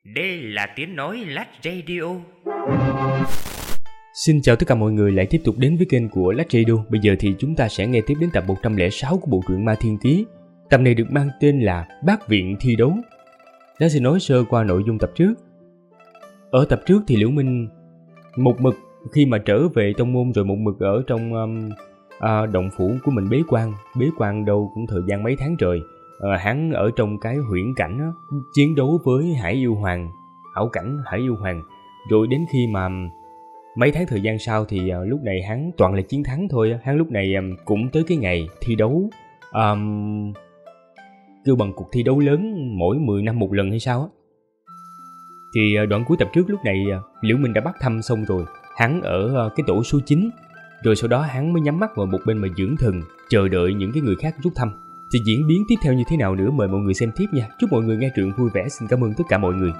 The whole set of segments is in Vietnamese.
Đây là tiếng nói Lách Radio. Xin chào tất cả mọi người lại tiếp tục đến với kênh của Lách Radio. Bây giờ thì chúng ta sẽ nghe tiếp đến tập 106 của bộ truyện Ma Thiên Ký. Tập này được mang tên là Bác Viện Thi Đấu. Đã xin nói sơ qua nội dung tập trước. Ở tập trước thì Liễu Minh một mực khi mà trở về tông môn rồi một mực ở trong động phủ của mình bế quan đâu cũng thời gian mấy tháng trời. Hắn ở trong cái huyễn cảnh đó, chiến đấu với Hải Yêu Hoàng, hảo cảnh Hải Yêu Hoàng. Rồi đến khi mà mấy tháng thời gian sau thì lúc này hắn toàn là chiến thắng thôi. Hắn lúc này cũng tới cái ngày thi đấu, kêu bằng cuộc thi đấu lớn mỗi 10 năm một lần hay sao á. Thì đoạn cuối tập trước lúc này Liễu Minh đã bắt thăm xong rồi. Hắn ở cái tổ số 9. Rồi sau đó hắn mới nhắm mắt ngồi một bên mà dưỡng thần, chờ đợi những cái người khác rút thăm. Thì diễn biến tiếp theo như thế nào nữa mời mọi người xem tiếp nha. Chúc mọi người nghe truyện vui vẻ. Xin cảm ơn tất cả mọi người.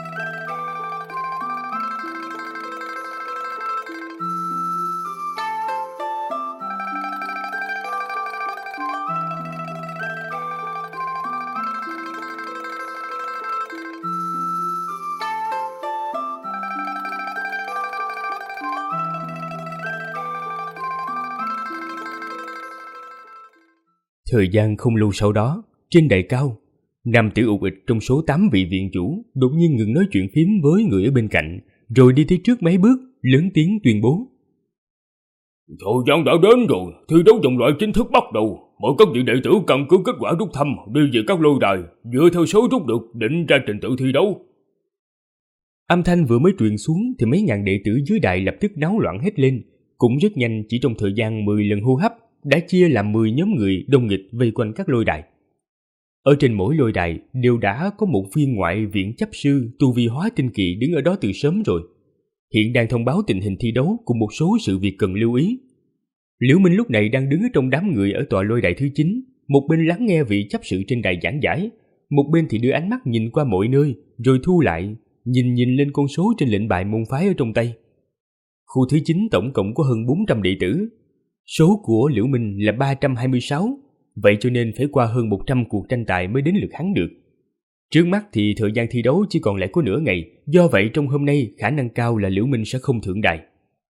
Thời gian không lâu sau đó, trên đài cao, Nam Tử Ục Ịch trong số 8 vị viện chủ đột nhiên ngừng nói chuyện phím với người ở bên cạnh, rồi đi tới trước mấy bước, lớn tiếng tuyên bố: Thời gian đã đến rồi, thi đấu vòng loại chính thức bắt đầu. Mọi các vị đệ tử căn cứ kết quả rút thăm đi về các lôi đài, dựa theo số rút được định ra trình tự thi đấu. Âm thanh vừa mới truyền xuống thì mấy ngàn đệ tử dưới đài lập tức náo loạn hết lên. Cũng rất nhanh, chỉ trong thời gian 10 lần hô hấp đã chia làm 10 nhóm người đông nghịch vây quanh các lôi đài. Ở trên mỗi lôi đài đều đã có một viên ngoại viện chấp sư tu vi hóa tinh kỳ đứng ở đó từ sớm rồi. Hiện đang thông báo tình hình thi đấu cùng một số sự việc cần lưu ý. Liễu Minh lúc này đang đứng ở trong đám người ở tòa lôi đài thứ 9, một bên lắng nghe vị chấp sự trên đài giảng giải, một bên thì đưa ánh mắt nhìn qua mọi nơi, rồi thu lại, nhìn lên con số trên lệnh bài môn phái ở trong tay. Khu thứ 9 tổng cộng có hơn 400 đệ tử. Số của Liễu Minh là 326, vậy cho nên phải qua hơn 100 cuộc tranh tài mới đến lượt hắn được. Trước mắt thì thời gian thi đấu chỉ còn lại có nửa ngày, do vậy trong hôm nay khả năng cao là Liễu Minh sẽ không thượng đài.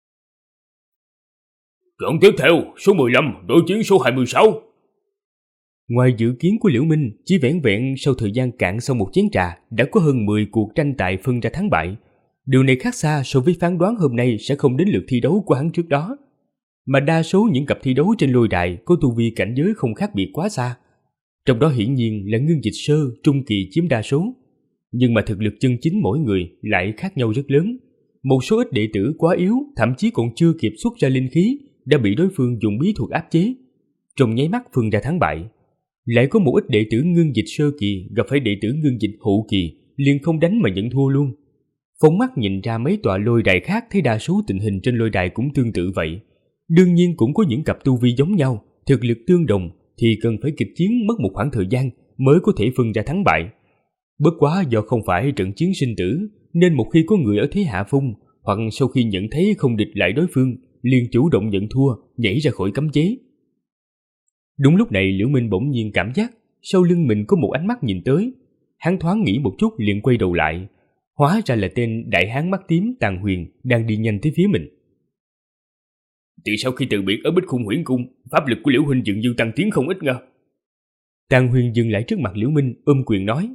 Trận tiếp theo, số 15, đối chiến số 26. Ngoài dự kiến của Liễu Minh, chỉ vẻn vẹn sau thời gian cạn sau một chén trà, đã có hơn 10 cuộc tranh tài phân ra thắng bại. Điều này khác xa so với phán đoán hôm nay sẽ không đến lượt thi đấu của hắn trước đó. Mà đa số những cặp thi đấu trên lôi đài có tu vi cảnh giới không khác biệt quá xa. Trong đó hiển nhiên là Ngưng Dịch Sơ, trung kỳ chiếm đa số. Nhưng mà thực lực chân chính mỗi người lại khác nhau rất lớn. Một số ít đệ tử quá yếu, thậm chí còn chưa kịp xuất ra linh khí, đã bị đối phương dùng bí thuật áp chế. Trong nháy mắt phân ra thắng bại. Lại có một ít đệ tử Ngưng Dịch Sơ kỳ gặp phải đệ tử Ngưng Dịch Hậu kỳ, liền không đánh mà nhận thua luôn. Phóng mắt nhìn ra mấy tòa lôi đài khác thấy đa số tình hình trên lôi đài cũng tương tự vậy. Đương nhiên cũng có những cặp tu vi giống nhau, thực lực tương đồng thì cần phải kịch chiến mất một khoảng thời gian mới có thể phân ra thắng bại. Bất quá do không phải trận chiến sinh tử, nên một khi có người ở thế hạ phong hoặc sau khi nhận thấy không địch lại đối phương, liền chủ động nhận thua, nhảy ra khỏi cấm chế. Đúng lúc này Liễu Minh bỗng nhiên cảm giác sau lưng mình có một ánh mắt nhìn tới. Hắn thoáng nghĩ một chút liền quay đầu lại. Hóa ra là tên đại hán mắt tím Tàn Huyền đang đi nhanh tới phía mình. Từ sau khi từ biệt ở Bích Khung Huyễn Cung, pháp lực của Liễu huynh dường như tăng tiến không ít nha. Tàn Huyền dừng lại trước mặt Liễu Minh, ôm quyền nói: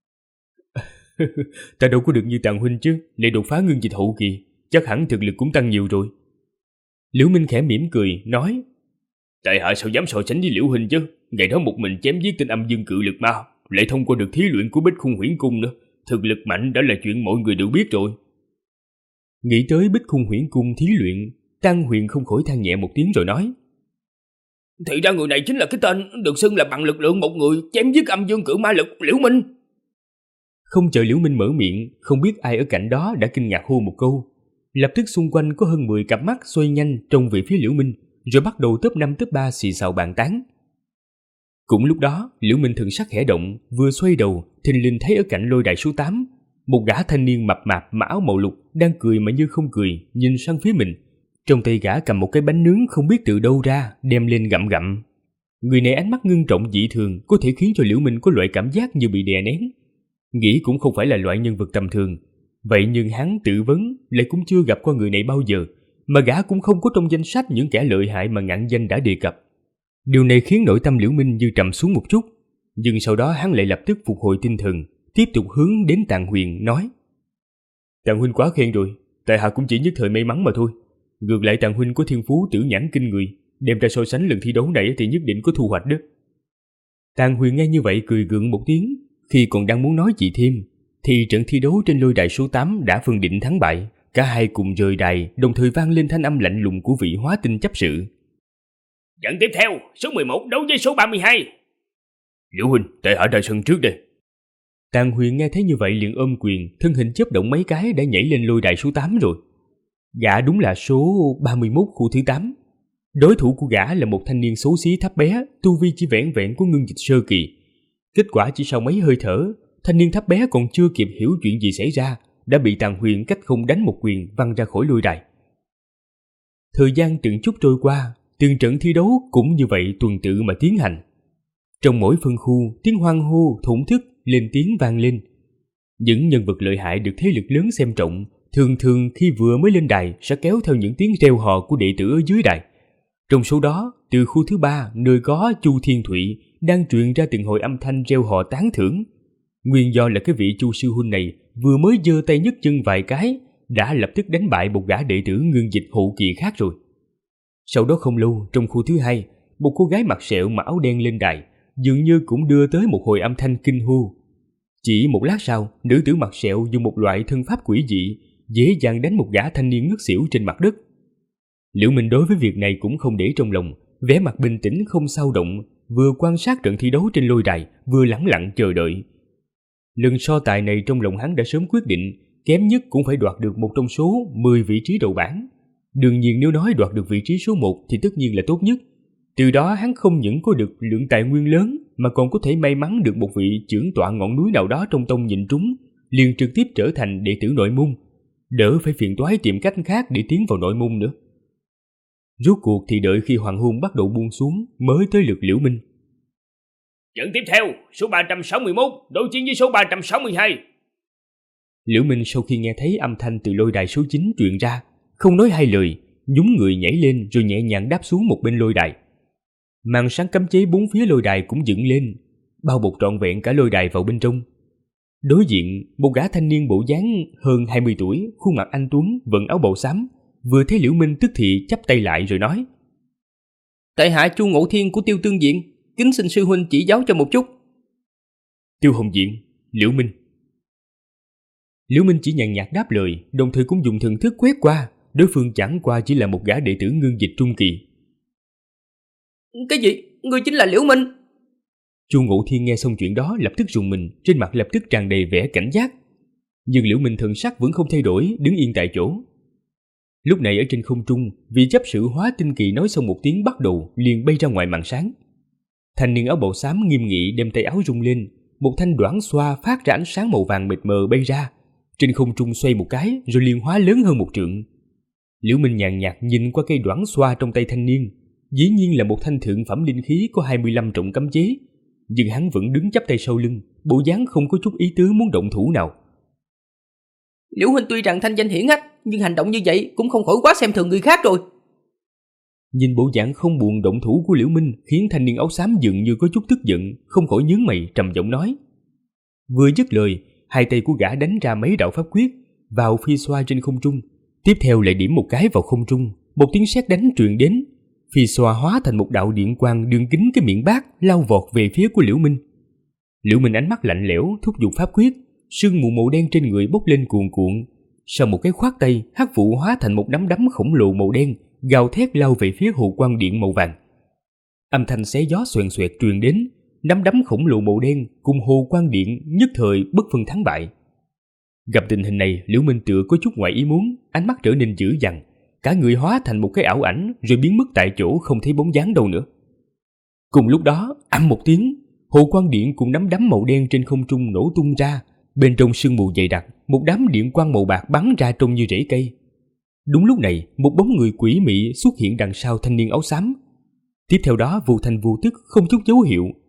Ta đâu có được như Tàn huynh chứ, lại đột phá Ngưng Dịch Hậu kỳ, chắc hẳn thực lực cũng tăng nhiều rồi. Liễu Minh khẽ mỉm cười nói: Tại hạ sao dám so sánh với Liễu huynh chứ, ngày đó một mình chém giết tên âm dương cự lực ma, lại thông qua được thí luyện của Bích Khung Huyễn Cung nữa, thực lực mạnh đã là chuyện mọi người đều biết rồi. Nghĩ tới Bích Khung Huyễn Cung thí luyện, Tàn Huyền không khỏi than nhẹ một tiếng rồi nói: Thì ra người này chính là cái tên được xưng là bằng lực lượng một người chém giết âm dương cự ma lực Liễu Minh. Không chờ Liễu Minh mở miệng, không biết ai ở cạnh đó đã kinh ngạc hô một câu. Lập tức xung quanh có hơn 10 cặp mắt xoay nhanh trông về phía Liễu Minh, rồi bắt đầu top 5 top 3 xì xào bàn tán. Cũng lúc đó, Liễu Minh thần sắc khẽ động, vừa xoay đầu, thình lình thấy ở cạnh lôi đài số 8, một gã thanh niên mập mạp mặc áo màu lục đang cười mà như không cười, nhìn sang phía mình. Trong tay gã cầm một cái bánh nướng không biết từ đâu ra, đem lên gặm gặm. Người này ánh mắt ngưng trọng dị thường, có thể khiến cho Liễu Minh có loại cảm giác như bị đè nén. nghĩ cũng không phải là loại nhân vật tầm thường. Vậy nhưng hắn tự vấn lại cũng chưa gặp qua người này bao giờ, mà gã cũng không có trong danh sách những kẻ lợi hại mà Ngạn Danh đã đề cập. Điều này khiến nội tâm Liễu Minh như trầm xuống một chút, nhưng sau đó hắn lại lập tức phục hồi tinh thần, tiếp tục hướng đến Tàng Huyền nói: Tàng huynh quá khen rồi, tại hạ cũng chỉ nhất thời may mắn mà thôi. Ngược lại Tàng huynh có thiên phú tử nhãn kinh người, đem ra so sánh lần thi đấu này thì nhất định có thu hoạch đó. Tàng Huyền nghe như vậy cười gượng một tiếng, khi còn đang muốn nói gì thêm thì trận thi đấu trên lôi đài số 8 đã phân định thắng bại. Cả hai cùng rời đài, đồng thời vang lên thanh âm lạnh lùng của vị hóa tinh chấp sự. Trận tiếp theo, số 11 đấu với số 32. Liễu huynh, tại hạ ra sân trước đây. Tàng Huyền nghe thấy như vậy liền ôm quyền, thân hình chớp động mấy cái đã nhảy lên lôi đài số 8 rồi. Gã đúng là số 31 khu thứ 8. Đối thủ của gã là một thanh niên xấu xí thấp bé, tu vi chỉ vẻn vẹn của ngưng dịch sơ kỳ. Kết quả chỉ sau mấy hơi thở, thanh niên thấp bé còn chưa kịp hiểu chuyện gì xảy ra, đã bị Tàng Huyền cách không đánh một quyền văng ra khỏi lôi đài. Thời gian từng chút trôi qua, từng trận thi đấu cũng như vậy tuần tự mà tiến hành. Trong mỗi phân khu, tiếng hoan hô, thổn thức lên tiếng vang lên. Những nhân vật lợi hại được thế lực lớn xem trọng, thường khi vừa mới lên đài sẽ kéo theo những tiếng reo hò của đệ tử ở dưới đài. Trong số đó, từ khu thứ 3, nơi có Chu Thiên Thụy đang truyền ra từng hồi âm thanh reo hò tán thưởng. Nguyên do là cái vị Chu sư huynh này vừa mới giơ tay nhấc chân vài cái đã lập tức đánh bại một gã đệ tử ngưng dịch hậu kỳ khác rồi. Sau đó không lâu, trong khu thứ 2, một cô gái mặc sẹo mặc áo đen lên đài, dường như cũng đưa tới một hồi âm thanh kinh hô. Chỉ một lát sau, nữ tử mặc sẹo dùng một loại thân pháp quỷ dị, dễ dàng đánh một gã thanh niên ngất xỉu trên mặt đất. Liễu Minh đối với việc này cũng không để trong lòng, vẻ mặt bình tĩnh không xao động, vừa quan sát trận thi đấu trên lôi đài, vừa lẳng lặng chờ đợi. Lần so tài này trong lòng hắn đã sớm quyết định, kém nhất cũng phải đoạt được một trong số 10 vị trí đầu bảng. Đương nhiên nếu nói đoạt được vị trí số 1 thì tất nhiên là tốt nhất. Từ đó hắn không những có được lượng tài nguyên lớn mà còn có thể may mắn được một vị trưởng tọa ngọn núi nào đó trong tông nhìn trúng, liền trực tiếp trở thành đệ tử nội môn, đỡ phải phiền toái tìm cách khác để tiến vào nội môn nữa. Rốt cuộc thì đợi khi hoàng hôn bắt đầu buông xuống mới tới lượt Liễu Minh. Trận tiếp theo, số 361 đối chiến với số 362. Liễu Minh sau khi nghe thấy âm thanh từ lôi đài số 9 truyền ra, không nói hai lời, nhún người nhảy lên rồi nhẹ nhàng đáp xuống một bên lôi đài. Màn sáng cấm chế bốn phía lôi đài cũng dựng lên, bao bọc trọn vẹn cả lôi đài vào bên trong. Đối diện, một gã thanh niên bộ dáng hơn 20 tuổi, khuôn mặt anh tuấn, vận áo bào xám, vừa thấy Liễu Minh tức thì chắp tay lại rồi nói: Tại hạ Chu Ngộ Thiên của Tiêu Tương Diện, kính xin sư huynh chỉ giáo cho một chút. Tiêu Hồng Diện, Liễu Minh. Liễu Minh chỉ nhàn nhạt đáp lời, đồng thời cũng dùng thần thức quét qua, đối phương chẳng qua chỉ là một gã đệ tử ngưng dịch trung kỳ. Cái gì? Ngươi chính là Liễu Minh? Chu Ngộ Thiên nghe xong chuyện đó lập tức rùng mình, trên mặt lập tức tràn đầy vẻ cảnh giác. Nhưng Liễu Minh thần sắc vẫn không thay đổi, đứng yên tại chỗ. Lúc này ở trên không trung, vị chấp sự hóa tinh kỳ nói xong một tiếng bắt đầu liền bay ra ngoài màn sáng. Thanh niên áo bào xám nghiêm nghị đem tay áo rung lên, một thanh đoản xoa phát ra ánh sáng màu vàng mịt mờ bay ra, trên không trung xoay một cái rồi liền hóa lớn hơn một trượng. Liễu Minh nhàn nhạt nhìn qua cây đoản xoa trong tay thanh niên, dĩ nhiên là một thanh thượng phẩm linh khí có 25 trọng cấm chế, nhưng hắn vẫn đứng chắp tay sau lưng, bộ dáng không có chút ý tứ muốn động thủ nào. Liễu huynh tuy rằng thanh danh hiển hách, nhưng hành động như vậy cũng không khỏi quá xem thường người khác rồi. Nhìn bộ dạng không buồn động thủ của Liễu Minh khiến thanh niên áo xám dường như có chút tức giận, không khỏi nhướng mày trầm giọng nói. Vừa dứt lời, hai tay của gã đánh ra mấy đạo pháp quyết vào phi xoa trên không trung, tiếp theo lại điểm một cái vào không trung, một tiếng sét đánh truyền đến, phi xoa hóa thành một đạo điện quang đường kính cái miệng bát lao vọt về phía của Liễu Minh. Liễu Minh ánh mắt lạnh lẽo thúc giục pháp quyết, sương mù màu đen trên người bốc lên cuồn cuộn, sau một cái khoát tay, hắc vụ hóa thành một nắm đấm khổng lồ màu đen, gào thét lao về phía hồ quang điện màu vàng. Âm thanh xé gió xoèn xoẹt truyền đến, nắm đấm khổng lồ màu đen cùng hồ quang điện nhất thời bất phân thắng bại. Gặp tình hình này, Liễu Minh tựa có chút ngoài ý muốn, ánh mắt trở nên dữ dằn, cả người hóa thành một cái ảo ảnh rồi biến mất tại chỗ không thấy bóng dáng đâu nữa. Cùng lúc đó, ầm một tiếng, hồ quang điện cùng nắm đấm màu đen trên không trung nổ tung ra, bên trong sương mù dày đặc, một đám điện quang màu bạc bắn ra trông như rễ cây. Đúng lúc này, một bóng người quỷ mị xuất hiện đằng sau thanh niên áo xám. Tiếp theo đó vô thanh vô tức, không chút dấu hiệu,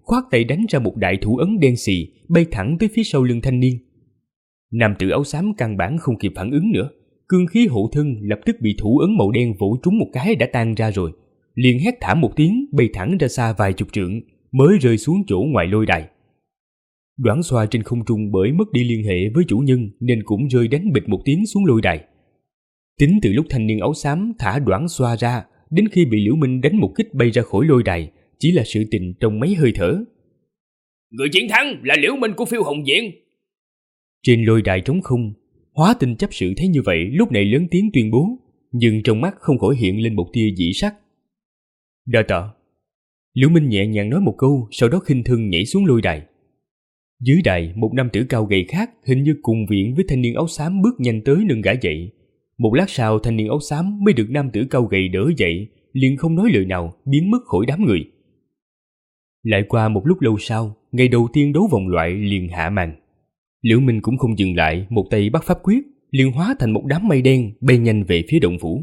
khoát tay đánh ra một đại thủ ấn đen xì bay thẳng tới phía sau lưng thanh niên. Nam tử áo xám căn bản không kịp phản ứng nữa, cương khí hộ thân lập tức bị thủ ấn màu đen vỗ trúng một cái đã tan ra rồi, liền hét thảm một tiếng bay thẳng ra xa vài chục trượng mới rơi xuống chỗ ngoài lôi đài. Đoản Xoa trên không trung bởi mất đi liên hệ với chủ nhân nên cũng rơi đánh bịch một tiếng xuống lôi đài. Tính từ lúc thanh niên áo xám thả Đoản Xoa ra đến khi bị Liễu Minh đánh một kích bay ra khỏi lôi đài chỉ là sự tình trong mấy hơi thở. Người chiến thắng là Liễu Minh của Phiêu Hồng Viện. Trên lôi đài trống không, Hóa Tinh chấp sự thấy như vậy lúc này lớn tiếng tuyên bố, nhưng trong mắt không khỏi hiện lên một tia dị sắc. Đa tạ. Liễu Minh nhẹ nhàng nói một câu, sau đó khinh thân nhảy xuống lôi đài. Dưới đài, một nam tử cao gầy khác hình như cùng viện với thanh niên áo xám bước nhanh tới nâng gã dậy. Một lát sau thanh niên áo xám mới được nam tử cao gầy đỡ dậy, liền không nói lời nào biến mất khỏi đám người. Lại qua một lúc lâu sau, ngày đầu tiên đấu vòng loại liền hạ màn. Liễu Minh cũng không dừng lại, một tay bắt pháp quyết, liền hóa thành một đám mây đen bay nhanh về phía động phủ.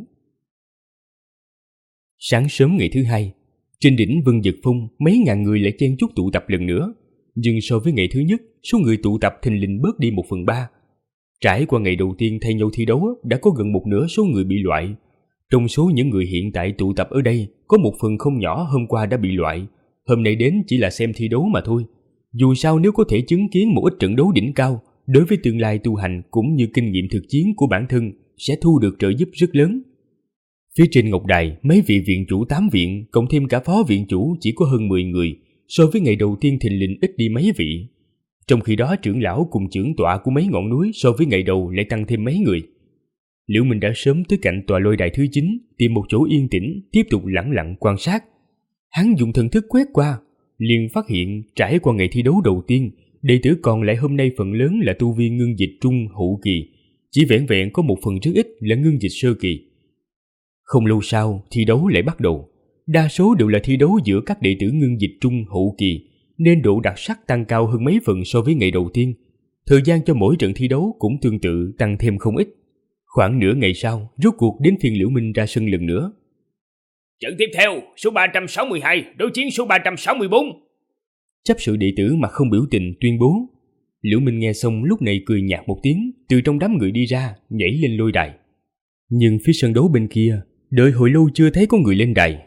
Sáng sớm ngày thứ hai, trên đỉnh Vân Dực Phong mấy ngàn người lại chen chúc tụ tập lần nữa, nhưng so với ngày thứ nhất, số người tụ tập thình lình bớt đi 1/3. Trải qua ngày đầu tiên thay nhau thi đấu, đã có gần một nửa số người bị loại. Trong số những người hiện tại tụ tập ở đây, có một phần không nhỏ hôm qua đã bị loại, hôm nay đến chỉ là xem thi đấu mà thôi. Dù sao nếu có thể chứng kiến một ít trận đấu đỉnh cao, đối với tương lai tu hành cũng như kinh nghiệm thực chiến của bản thân sẽ thu được trợ giúp rất lớn. Phía trên ngọc đài, mấy vị viện chủ 8 viện cộng thêm cả phó viện chủ chỉ có hơn 10 người, so với ngày đầu tiên thình lình ít đi mấy vị. Trong khi đó trưởng lão cùng trưởng tọa của mấy ngọn núi so với ngày đầu lại tăng thêm mấy người. Liễu Minh đã sớm tới cạnh tòa lôi đài thứ 9, tìm một chỗ yên tĩnh, tiếp tục lẳng lặng quan sát. Hắn dùng thần thức quét qua, liền phát hiện trải qua ngày thi đấu đầu tiên, đệ tử còn lại hôm nay phần lớn là tu vi ngưng dịch trung hậu kỳ, chỉ vẻn vẹn có một phần rất ít là ngưng dịch sơ kỳ. Không lâu sau, thi đấu lại bắt đầu. Đa số đều là thi đấu giữa các đệ tử ngưng dịch trung hậu kỳ, nên độ đặc sắc tăng cao hơn mấy phần so với ngày đầu tiên. Thời gian cho mỗi trận thi đấu cũng tương tự tăng thêm không ít. Khoảng nửa ngày sau, rốt cuộc đến phiên Liễu Minh ra sân lần nữa. Trận tiếp theo, số 362 đối chiến số 364. Chấp sự đệ tử mà không biểu tình tuyên bố. Liễu Minh nghe xong lúc này cười nhạt một tiếng, từ trong đám người đi ra, nhảy lên lôi đài. Nhưng phía sân đấu bên kia, đợi hồi lâu chưa thấy có người lên đài.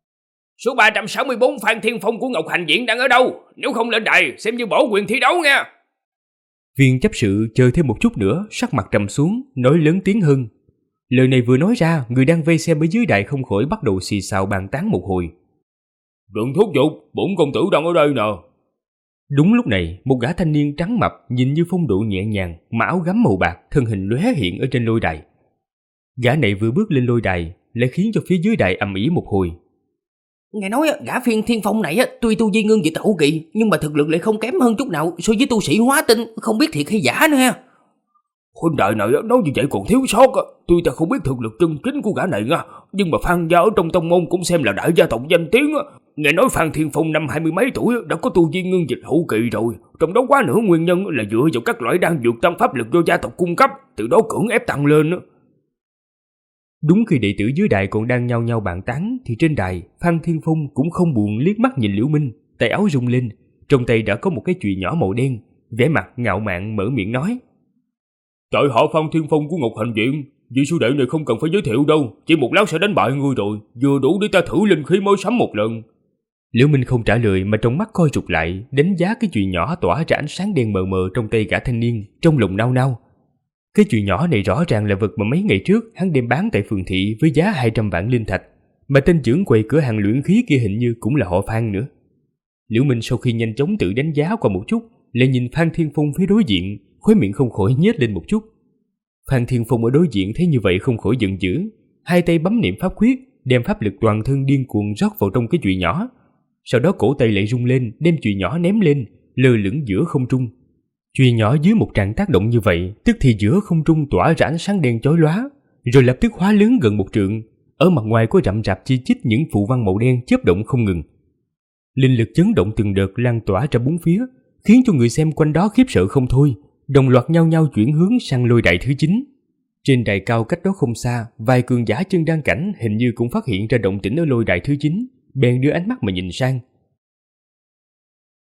Số 364 Phan Thiên Phong của Ngọc Hành Viện đang ở đâu? Nếu không lên đài, xem như bỏ quyền thi đấu nha. Viên chấp sự chờ thêm một chút nữa, sắc mặt trầm xuống, nói lớn tiếng hơn. Lời này vừa nói ra, người đang vây xem ở dưới đài không khỏi bắt đầu xì xào bàn tán một hồi. Đừng thúc giục, bổn công tử đang ở đây nè. Đúng lúc này, một gã thanh niên trắng mập nhìn như phong độ nhẹ nhàng, mà áo gấm màu bạc, thân hình lóe hiện ở trên lôi đài. Gã này vừa bước lên lôi đài, lại khiến cho phía dưới đài ầm ĩ một hồi. Nghe nói gã Phiên Thiên Phong này tuy tu vi ngưng dịch hậu kỳ, nhưng mà thực lực lại không kém hơn chút nào so với tu sĩ Hóa Tinh, không biết thiệt hay giả nữa ha. Huynh đại này nói như vậy còn thiếu sót. Tuy ta không biết thực lực chân chính của gã này nha, nhưng mà Phan gia ở trong tông môn cũng xem là đại gia tộc danh tiếng. Nghe nói Phan Thiên Phong năm 20 mấy tuổi đã có tu vi ngưng dịch hậu kỳ rồi, trong đó quá nửa nguyên nhân là dựa vào các loại đan dược tăng pháp lực do gia tộc cung cấp, từ đó cưỡng ép tăng lên. Đúng khi đệ tử dưới đài còn đang nhao nhao bàn tán, thì trên đài Phan Thiên Phong cũng không buồn liếc mắt nhìn Liễu Minh, tay áo rung lên, trong tay đã có một cái chùy nhỏ màu đen, vẻ mặt ngạo mạn mở miệng nói: Tại họ Phan Thiên Phong của Ngọc Hành Viện, vị sư đệ này không cần phải giới thiệu đâu, chỉ một lát sẽ đánh bại ngươi rồi, vừa đủ để ta thử linh khí mới sắm một lần. Liễu Minh không trả lời mà trong mắt coi rụt lại, đánh giá cái chùy nhỏ tỏa ra ánh sáng đen mờ mờ trong tay gã thanh niên, trong lòng nao nao. Cái chùy nhỏ này rõ ràng là vật mà mấy ngày trước hắn đem bán tại phường thị với giá 200 vạn linh thạch, mà tên trưởng quầy cửa hàng luyện khí kia hình như cũng là họ Phan nữa. Liễu Minh sau khi nhanh chóng tự đánh giá qua một chút, lại nhìn Phan Thiên Phong phía đối diện, khóe miệng không khỏi nhếch lên một chút. Phan Thiên Phong ở đối diện thấy như vậy không khỏi giận dữ, hai tay bấm niệm pháp quyết, đem pháp lực toàn thân điên cuồng rót vào trong cái chùy nhỏ. Sau đó cổ tay lại rung lên, đem chùy nhỏ ném lên, lơ lửng giữa không trung. Chùy nhỏ dưới một tràng tác động như vậy, tức thì giữa không trung tỏa ra ánh sáng đen chói lóa, rồi lập tức hóa lớn gần 1 trượng. Ở mặt ngoài có rậm rạp chi chít những phù văn màu đen chớp động không ngừng. Linh lực chấn động từng đợt lan tỏa ra bốn phía, khiến cho người xem quanh đó khiếp sợ không thôi, đồng loạt nhau nhau chuyển hướng sang lôi đài thứ 9. Trên đài cao cách đó không xa, vài cường giả chân đan cảnh hình như cũng phát hiện ra động tĩnh ở lôi đài thứ 9, bèn đưa ánh mắt mà nhìn sang.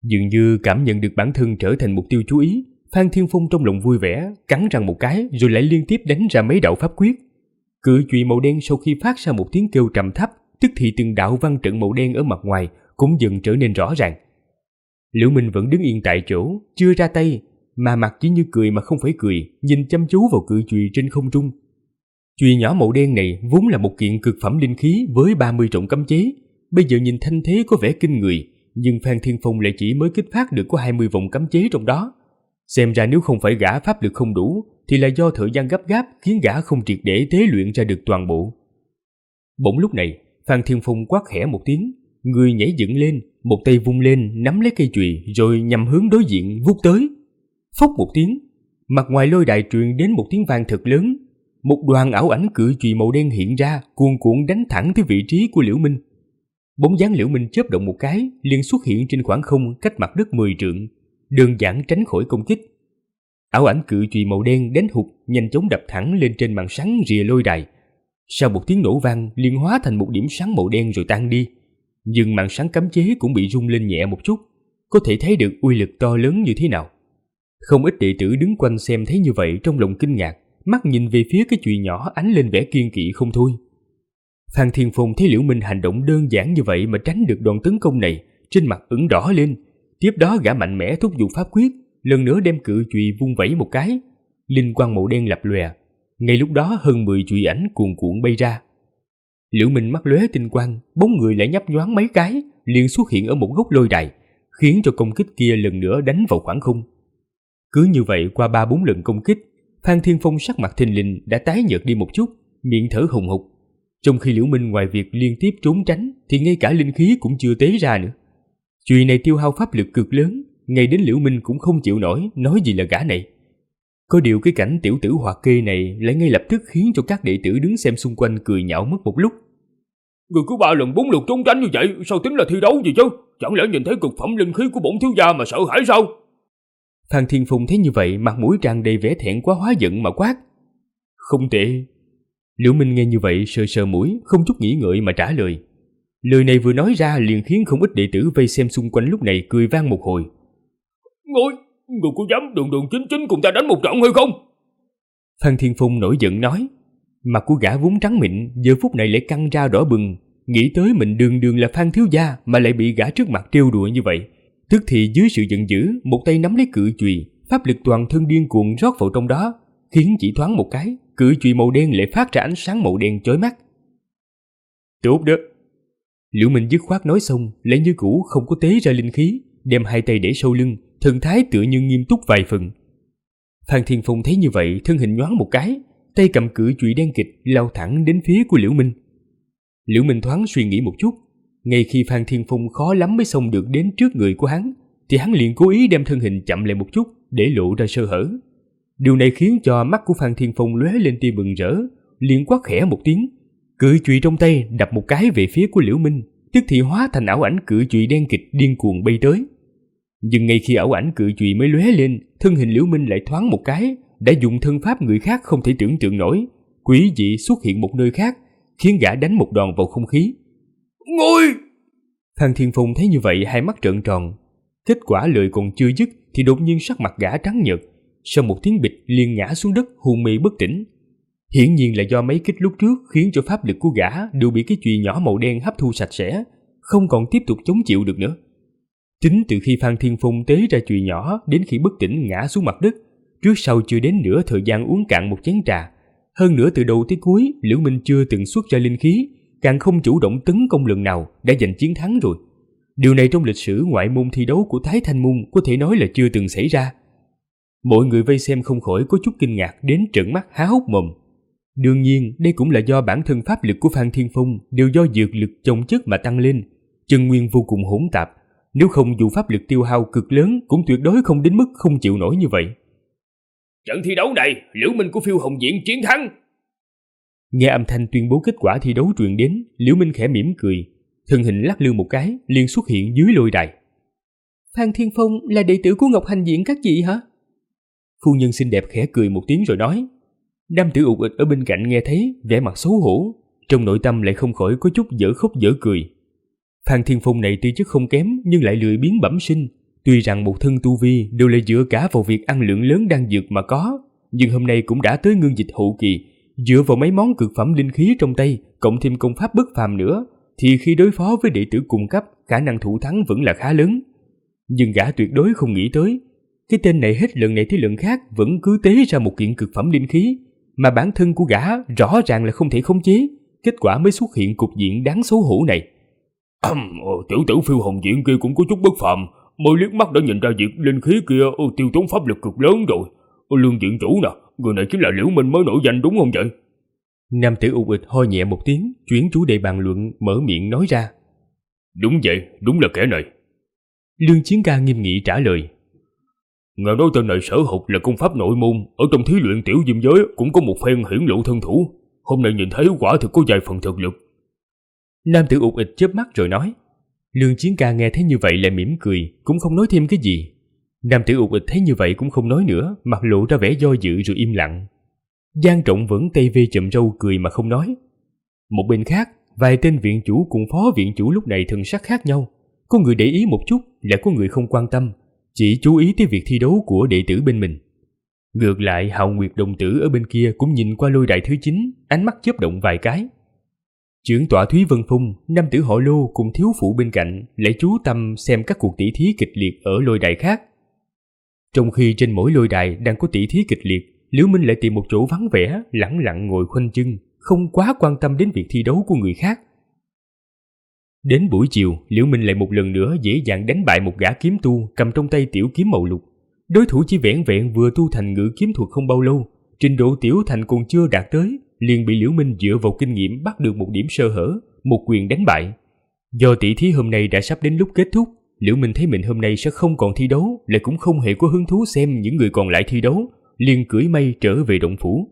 Dường như cảm nhận được bản thân trở thành mục tiêu chú ý, Phan Thiên Phong trong lòng vui vẻ, cắn răng một cái rồi lại liên tiếp đánh ra mấy đạo pháp quyết. Cự chùy màu đen sau khi phát ra một tiếng kêu trầm thấp, tức thì từng đạo văn trận màu đen ở mặt ngoài cũng dần trở nên rõ ràng. Liễu Minh vẫn đứng yên tại chỗ, chưa ra tay, mà mặt chỉ như cười mà không phải cười, nhìn chăm chú vào cự chùy trên không trung. Chùy nhỏ màu đen này vốn là một kiện cực phẩm linh khí với 30 trọng cấm chế, bây giờ nhìn thanh thế có vẻ kinh người, nhưng Phan Thiên Phong lại chỉ mới kích phát được có 20 vòng cấm chế trong đó. Xem ra nếu không phải gã pháp lực không đủ, thì là do thời gian gấp gáp khiến gã không triệt để tế luyện ra được toàn bộ. Bỗng lúc này, Phan Thiên Phong quát khẽ một tiếng, người nhảy dựng lên, một tay vung lên nắm lấy cây chùy rồi nhằm hướng đối diện vút tới. Phốc một tiếng, mặt ngoài lôi đài truyền đến một tiếng vang thật lớn. Một đoàn ảo ảnh cự chùy màu đen hiện ra, cuồn cuộn đánh thẳng tới vị trí của Liễu Minh. Bóng dáng Liễu Minh chớp động một cái, liền xuất hiện trên khoảng không cách mặt đất 10 trượng, đơn giản tránh khỏi công kích. Ảo ảnh cự chùy màu đen đánh hụt, nhanh chóng đập thẳng lên trên màn sáng rìa lôi đài. Sau một tiếng nổ vang, liền hóa thành một điểm sáng màu đen rồi tan đi. Nhưng màn sáng cấm chế cũng bị rung lên nhẹ một chút, có thể thấy được uy lực to lớn như thế nào. Không ít đệ tử đứng quanh xem thấy như vậy trong lòng kinh ngạc, mắt nhìn về phía cái chùy nhỏ ánh lên vẻ kiên kỵ không thôi. Phan Thiên Phong thấy Liễu Minh hành động đơn giản như vậy mà tránh được đòn tấn công này, trên mặt ửng đỏ lên. Tiếp đó gã mạnh mẽ thúc giục pháp quyết, lần nữa đem cự chùy vung vẩy một cái, linh quang màu đen lập lòe. Ngay lúc đó hơn 10 chùy ảnh cuồn cuộn bay ra. Liễu Minh mắt lóe tinh quang, bóng người lại nhấp nhoáng mấy cái, liền xuất hiện ở một góc lôi đài, khiến cho công kích kia lần nữa đánh vào khoảng không. Cứ như vậy qua 3-4 lần công kích, Phan Thiên Phong sắc mặt thình lình đã tái nhợt đi một chút, miệng thở hùng hục. Trong khi Liễu Minh ngoài việc liên tiếp trốn tránh thì ngay cả linh khí cũng chưa tế ra nữa. Chùy này tiêu hao pháp lực cực lớn, ngay đến Liễu Minh cũng không chịu nổi, nói gì là gã này. Có điều cái cảnh tiểu tử hoạt kê này lại ngay lập tức khiến cho các đệ tử đứng xem xung quanh cười nhạo mất một lúc. Người cứ 3 lần 4 lượt trốn tránh như vậy, sao tính là thi đấu gì chứ? Chẳng lẽ nhìn thấy cực phẩm linh khí của bổn thiếu gia mà sợ hãi sao? Phan Thiên Phong thấy như vậy, mặt mũi tràn đầy vẻ thẹn quá hóa giận mà quát. Không tệ. Liễu Minh nghe như vậy sờ sờ mũi, không chút nghĩ ngợi mà trả lời. Lời này vừa nói ra liền khiến không ít đệ tử vây xem xung quanh lúc này cười vang một hồi. Người có dám đường đường chính chính cùng ta đánh một trận hay không? Phan Thiên Phong nổi giận nói. Mặt của gã vốn trắng mịn, giờ phút này lại căng ra đỏ bừng, nghĩ tới mình đường đường là Phan thiếu gia mà lại bị gã trước mặt trêu đùa như vậy. Tức thì dưới sự giận dữ, một tay nắm lấy cự chùy, pháp lực toàn thân điên cuồng rót vào trong đó, khiến chỉ thoáng một cái, cự chùy màu đen lại phát ra ánh sáng màu đen chói mắt. Tốt đó. Liễu Minh dứt khoát nói xong, lại như cũ không có tế ra linh khí, đem hai tay để sau lưng, thần thái tựa như nghiêm túc vài phần. Phan Thiên Phong thấy như vậy, thân hình nhoáng một cái, tay cầm cự chùy đen kịt lao thẳng đến phía của Liễu Minh. Liễu Minh thoáng suy nghĩ một chút, ngay khi Phan Thiên Phong khó lắm mới xông được đến trước người của hắn, thì hắn liền cố ý đem thân hình chậm lại một chút để lộ ra sơ hở. Điều này khiến cho mắt của Phan Thiên Phong lóe lên tia mừng rỡ, liền quát khẽ một tiếng, cự chùy trong tay đập một cái về phía của Liễu Minh, tức thì hóa thành ảo ảnh cự chùy đen kịt điên cuồng bay tới. Nhưng ngay khi ảo ảnh cự chùy mới lóe lên, thân hình Liễu Minh lại thoáng một cái, đã dùng thân pháp người khác không thể tưởng tượng nổi, quỷ dị xuất hiện một nơi khác, khiến gã đánh một đòn vào không khí. Ngồi! Phan Thiên Phong thấy như vậy hai mắt trợn tròn. Kết quả lời còn chưa dứt thì đột nhiên sắc mặt gã trắng nhợt, sau một tiếng bịch liền ngã xuống đất hôn mê bất tỉnh. Hiển nhiên là do mấy kích lúc trước khiến cho pháp lực của gã đều bị cái chùy nhỏ màu đen hấp thu sạch sẽ, không còn tiếp tục chống chịu được nữa. Tính từ khi Phan Thiên Phong tế ra chùy nhỏ đến khi bất tỉnh ngã xuống mặt đất, trước sau chưa đến nửa thời gian uống cạn một chén trà. Hơn nữa từ đầu tới cuối, Liễu Minh chưa từng xuất ra linh khí, càng không chủ động tấn công lần nào, đã giành chiến thắng rồi. Điều này trong lịch sử ngoại môn thi đấu của Thái Thanh Môn có thể nói là chưa từng xảy ra. Mọi người vây xem không khỏi có chút kinh ngạc đến trợn mắt há hốc mồm. Đương nhiên, đây cũng là do bản thân pháp lực của Phan Thiên Phong đều do dược lực chồng chất mà tăng lên, chân nguyên vô cùng hỗn tạp. Nếu không dù pháp lực tiêu hao cực lớn cũng tuyệt đối không đến mức không chịu nổi như vậy. Trận thi đấu này, Liễu Minh của Phiêu Hồng Viện chiến thắng. Nghe âm thanh tuyên bố kết quả thi đấu truyền đến, Liễu Minh khẽ mỉm cười, thân hình lắc lư một cái, liền xuất hiện dưới lôi đài. Phan Thiên Phong là đệ tử của Ngọc Hành Viện các vị hả? Phu nhân xinh đẹp khẽ cười một tiếng rồi nói. Nam tử ụt ịch ở bên cạnh nghe thấy, vẻ mặt xấu hổ, trong nội tâm lại không khỏi có chút dở khóc dở cười. Phan Thiên Phong này tuy chất không kém nhưng lại lười biếng bẩm sinh, Tuy rằng một thân tu vi đều là dựa cả vào việc ăn lượng lớn đan dược mà có, nhưng hôm nay cũng đã tới ngưng dịch hậu kỳ, dựa vào mấy món cực phẩm linh khí trong tay, cộng thêm công pháp bất phàm nữa, thì khi đối phó với đệ tử cùng cấp, khả năng thủ thắng vẫn là khá lớn. Nhưng gã tuyệt đối không nghĩ tới, cái tên này hết lần này tới lần khác vẫn cứ tế ra một kiện cực phẩm linh khí, mà bản thân của gã rõ ràng là không thể khống chế, kết quả mới xuất hiện cục diện đáng xấu hổ này. Tiểu tử Phiêu Hồn Diện kia cũng có chút bất phàm, mới liếc mắt đã nhìn ra việc linh khí kia tiêu tốn pháp lực cực lớn rồi. Lương viện chủ nè, người này chính là Liễu Minh mới nổi danh đúng không vậy? Nam tử ục ịch ho nhẹ một tiếng, chuyển chủ đề bàn luận, mở miệng nói ra. Đúng vậy, đúng là kẻ này. Lương Chiến Ca nghiêm nghị trả lời. Nghe nói tên này sở học là công pháp nội môn, ở trong thí luyện tiểu diêm giới cũng có một phen hiển lộ thân thủ. Hôm nay nhìn thấy quả thực có vài phần thực lực. Nam tử ục ịch chớp mắt rồi nói. Lương Chiến Ca nghe thấy như vậy lại mỉm cười, cũng không nói thêm cái gì. Nam tử ục ịch thấy như vậy cũng không nói nữa, mặt lộ ra vẻ do dự rồi im lặng. Giang Trọng vẫn tay vê chậm râu cười mà không nói. Một bên khác, vài tên viện chủ cùng phó viện chủ lúc này thần sắc khác nhau. Có người để ý một chút, lại có người không quan tâm, chỉ chú ý tới việc thi đấu của đệ tử bên mình. Ngược lại, Hạo Nguyệt đồng tử ở bên kia cũng nhìn qua lôi đài thứ 9, ánh mắt chớp động vài cái. Trưởng tọa Thúy Vân Phung, nam tử họ Lô cùng thiếu phụ bên cạnh lại chú tâm xem các cuộc tỷ thí kịch liệt ở lôi đài khác. Trong khi trên mỗi lôi đài đang có tỷ thí kịch liệt, Liễu Minh lại tìm một chỗ vắng vẻ, lẳng lặng ngồi khoanh chân, không quá quan tâm đến việc thi đấu của người khác. Đến buổi chiều, Liễu Minh lại một lần nữa dễ dàng đánh bại một gã kiếm tu cầm trong tay tiểu kiếm màu lục. Đối thủ chỉ vẻn vẹn vừa tu thành ngự kiếm thuật không bao lâu, trình độ tiểu thành còn chưa đạt tới, liền bị Liễu Minh dựa vào kinh nghiệm bắt được một điểm sơ hở, một quyền đánh bại. Do tỷ thí hôm nay đã sắp đến lúc kết thúc, Liễu Minh thấy mình hôm nay sẽ không còn thi đấu, lại cũng không hề có hứng thú xem những người còn lại thi đấu, liền cưỡi mây trở về động phủ.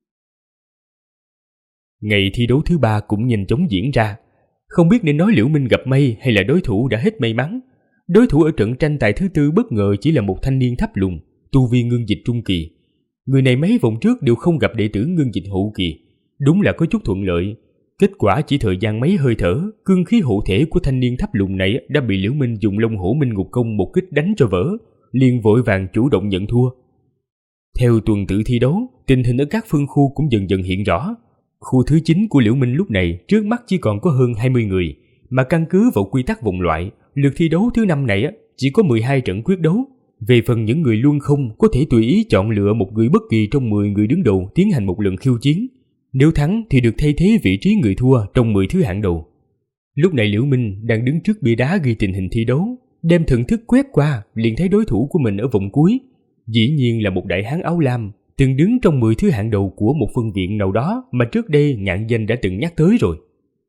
Ngày thi đấu thứ 3 cũng nhanh chóng diễn ra. Không biết nên nói Liễu Minh gặp may hay là đối thủ đã hết may mắn. Đối thủ ở trận tranh tài thứ 4 bất ngờ chỉ là một thanh niên thấp lùn, tu vi ngưng dịch trung kỳ. Người này mấy vòng trước đều không gặp đệ tử ngưng dịch hậu kỳ, đúng là có chút thuận lợi. Kết quả chỉ thời gian mấy hơi thở, cương khí hộ thể của thanh niên thấp lùn này đã bị Liễu Minh dùng Long Hổ Minh Ngục Công một kích đánh cho vỡ, liền vội vàng chủ động nhận thua. Theo tuần tự thi đấu, tình hình ở các phân khu cũng dần dần hiện rõ. Khu thứ 9 của Liễu Minh lúc này trước mắt chỉ còn có hơn 20 người, mà căn cứ vào quy tắc vòng loại, lượt thi đấu thứ 5 này chỉ có 12 trận quyết đấu. Về phần những người luôn không có thể tùy ý chọn lựa một người bất kỳ trong 10 người đứng đầu tiến hành một lần khiêu chiến. Nếu thắng thì được thay thế vị trí người thua trong 10 thứ hạng đầu. Lúc này Liễu Minh đang đứng trước bia đá ghi tình hình thi đấu, đem thần thức quét qua liền thấy đối thủ của mình ở vòng cuối. Dĩ nhiên là một đại hán áo lam, từng đứng trong 10 thứ hạng đầu của một phân viện nào đó mà trước đây Ngạn Danh đã từng nhắc tới rồi.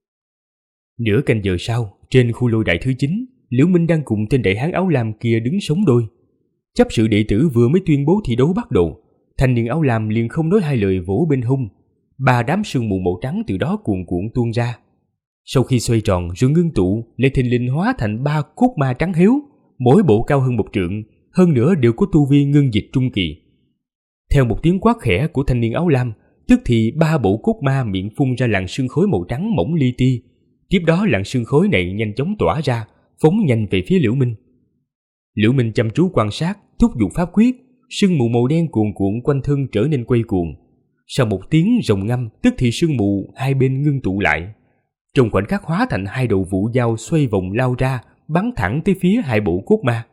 Nửa canh giờ sau, trên khu lôi đài thứ 9, Liễu Minh đang cùng tên đại hán áo lam kia đứng sóng đôi. Chấp sự đệ tử vừa mới tuyên bố thi đấu bắt đầu, thanh niên áo lam liền không nói hai lời vỗ bên hông. 3 đám sương mù màu trắng từ đó cuồn cuộn tuôn ra. Sau khi xoay tròn rồi ngưng tụ, lại thình lình hóa thành 3 cốt ma trắng hiếu, mỗi bộ cao hơn 1 trượng, hơn nữa đều có tu vi ngưng dịch trung kỳ. Theo một tiếng quát khẽ của thanh niên áo lam, tức thì 3 bộ cốt ma miệng phun ra làn sương khói màu trắng mỏng li ti. Tiếp đó làn sương khói này nhanh chóng tỏa ra, phóng nhanh về phía Liễu Minh. Liễu Minh chăm chú quan sát, thúc giục pháp quyết, sương mù màu đen cuồn cuộn quanh thân trở nên quay cuồng. Sau một tiếng rồng ngâm, tức thì sương mù hai bên ngưng tụ lại. Trong khoảnh khắc hóa thành 2 đầu vũ dao xoay vòng lao ra, bắn thẳng tới phía 2 bộ cốt ma.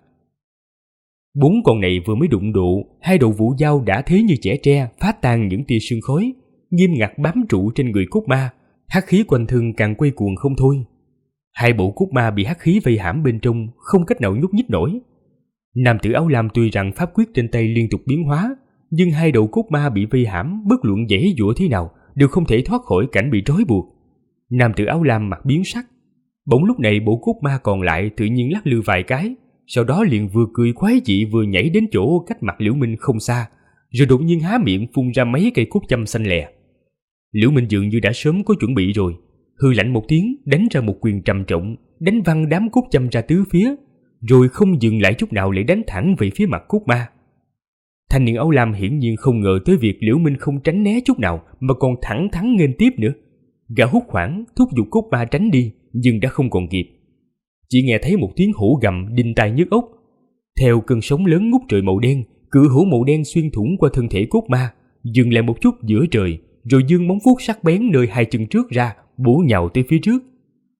4 con này vừa mới đụng độ, 2 đầu vũ dao đã thế như chẻ tre phá tan những tia sương khói, nghiêm ngặt bám trụ trên người cốt ma, hắc khí quanh thân càng quay cuồng không thôi. 2 bộ cốt ma bị hắc khí vây hãm bên trong, không cách nào nhúc nhích nổi. Nam tử áo lam tuy rằng pháp quyết trên tay liên tục biến hóa, nhưng 2 đầu cốt ma bị vây hãm, bất luận giãy giụa thế nào đều không thể thoát khỏi cảnh bị trói buộc. Nam tử áo lam mặt biến sắc. Bỗng lúc này bộ cốt ma còn lại tự nhiên lắc lư vài cái, sau đó liền vừa cười khoái dị vừa nhảy đến chỗ cách mặt Liễu Minh không xa, rồi đột nhiên há miệng phun ra mấy cây cốt châm xanh lè. Liễu Minh dường như đã sớm có chuẩn bị rồi, hư lạnh một tiếng đánh ra một quyền trầm trọng, đánh văng đám cốt châm ra tứ phía, rồi không dừng lại chút nào lại đánh thẳng về phía mặt cốt ma. Thanh niên áo lam hiển nhiên không ngờ tới việc Liễu Minh không tránh né chút nào mà còn thẳng thắn nghênh tiếp nữa. Gã hốt hoảng thúc giục cốt ma tránh đi, nhưng đã không còn kịp. Chỉ nghe thấy một tiếng hổ gầm đinh tai nhức óc. Theo cơn sóng lớn ngút trời màu đen, cự hổ màu đen xuyên thủng qua thân thể cốt ma, dừng lại một chút giữa trời, rồi giương móng vuốt sắc bén nơi hai chân trước ra, bổ nhào tới phía trước.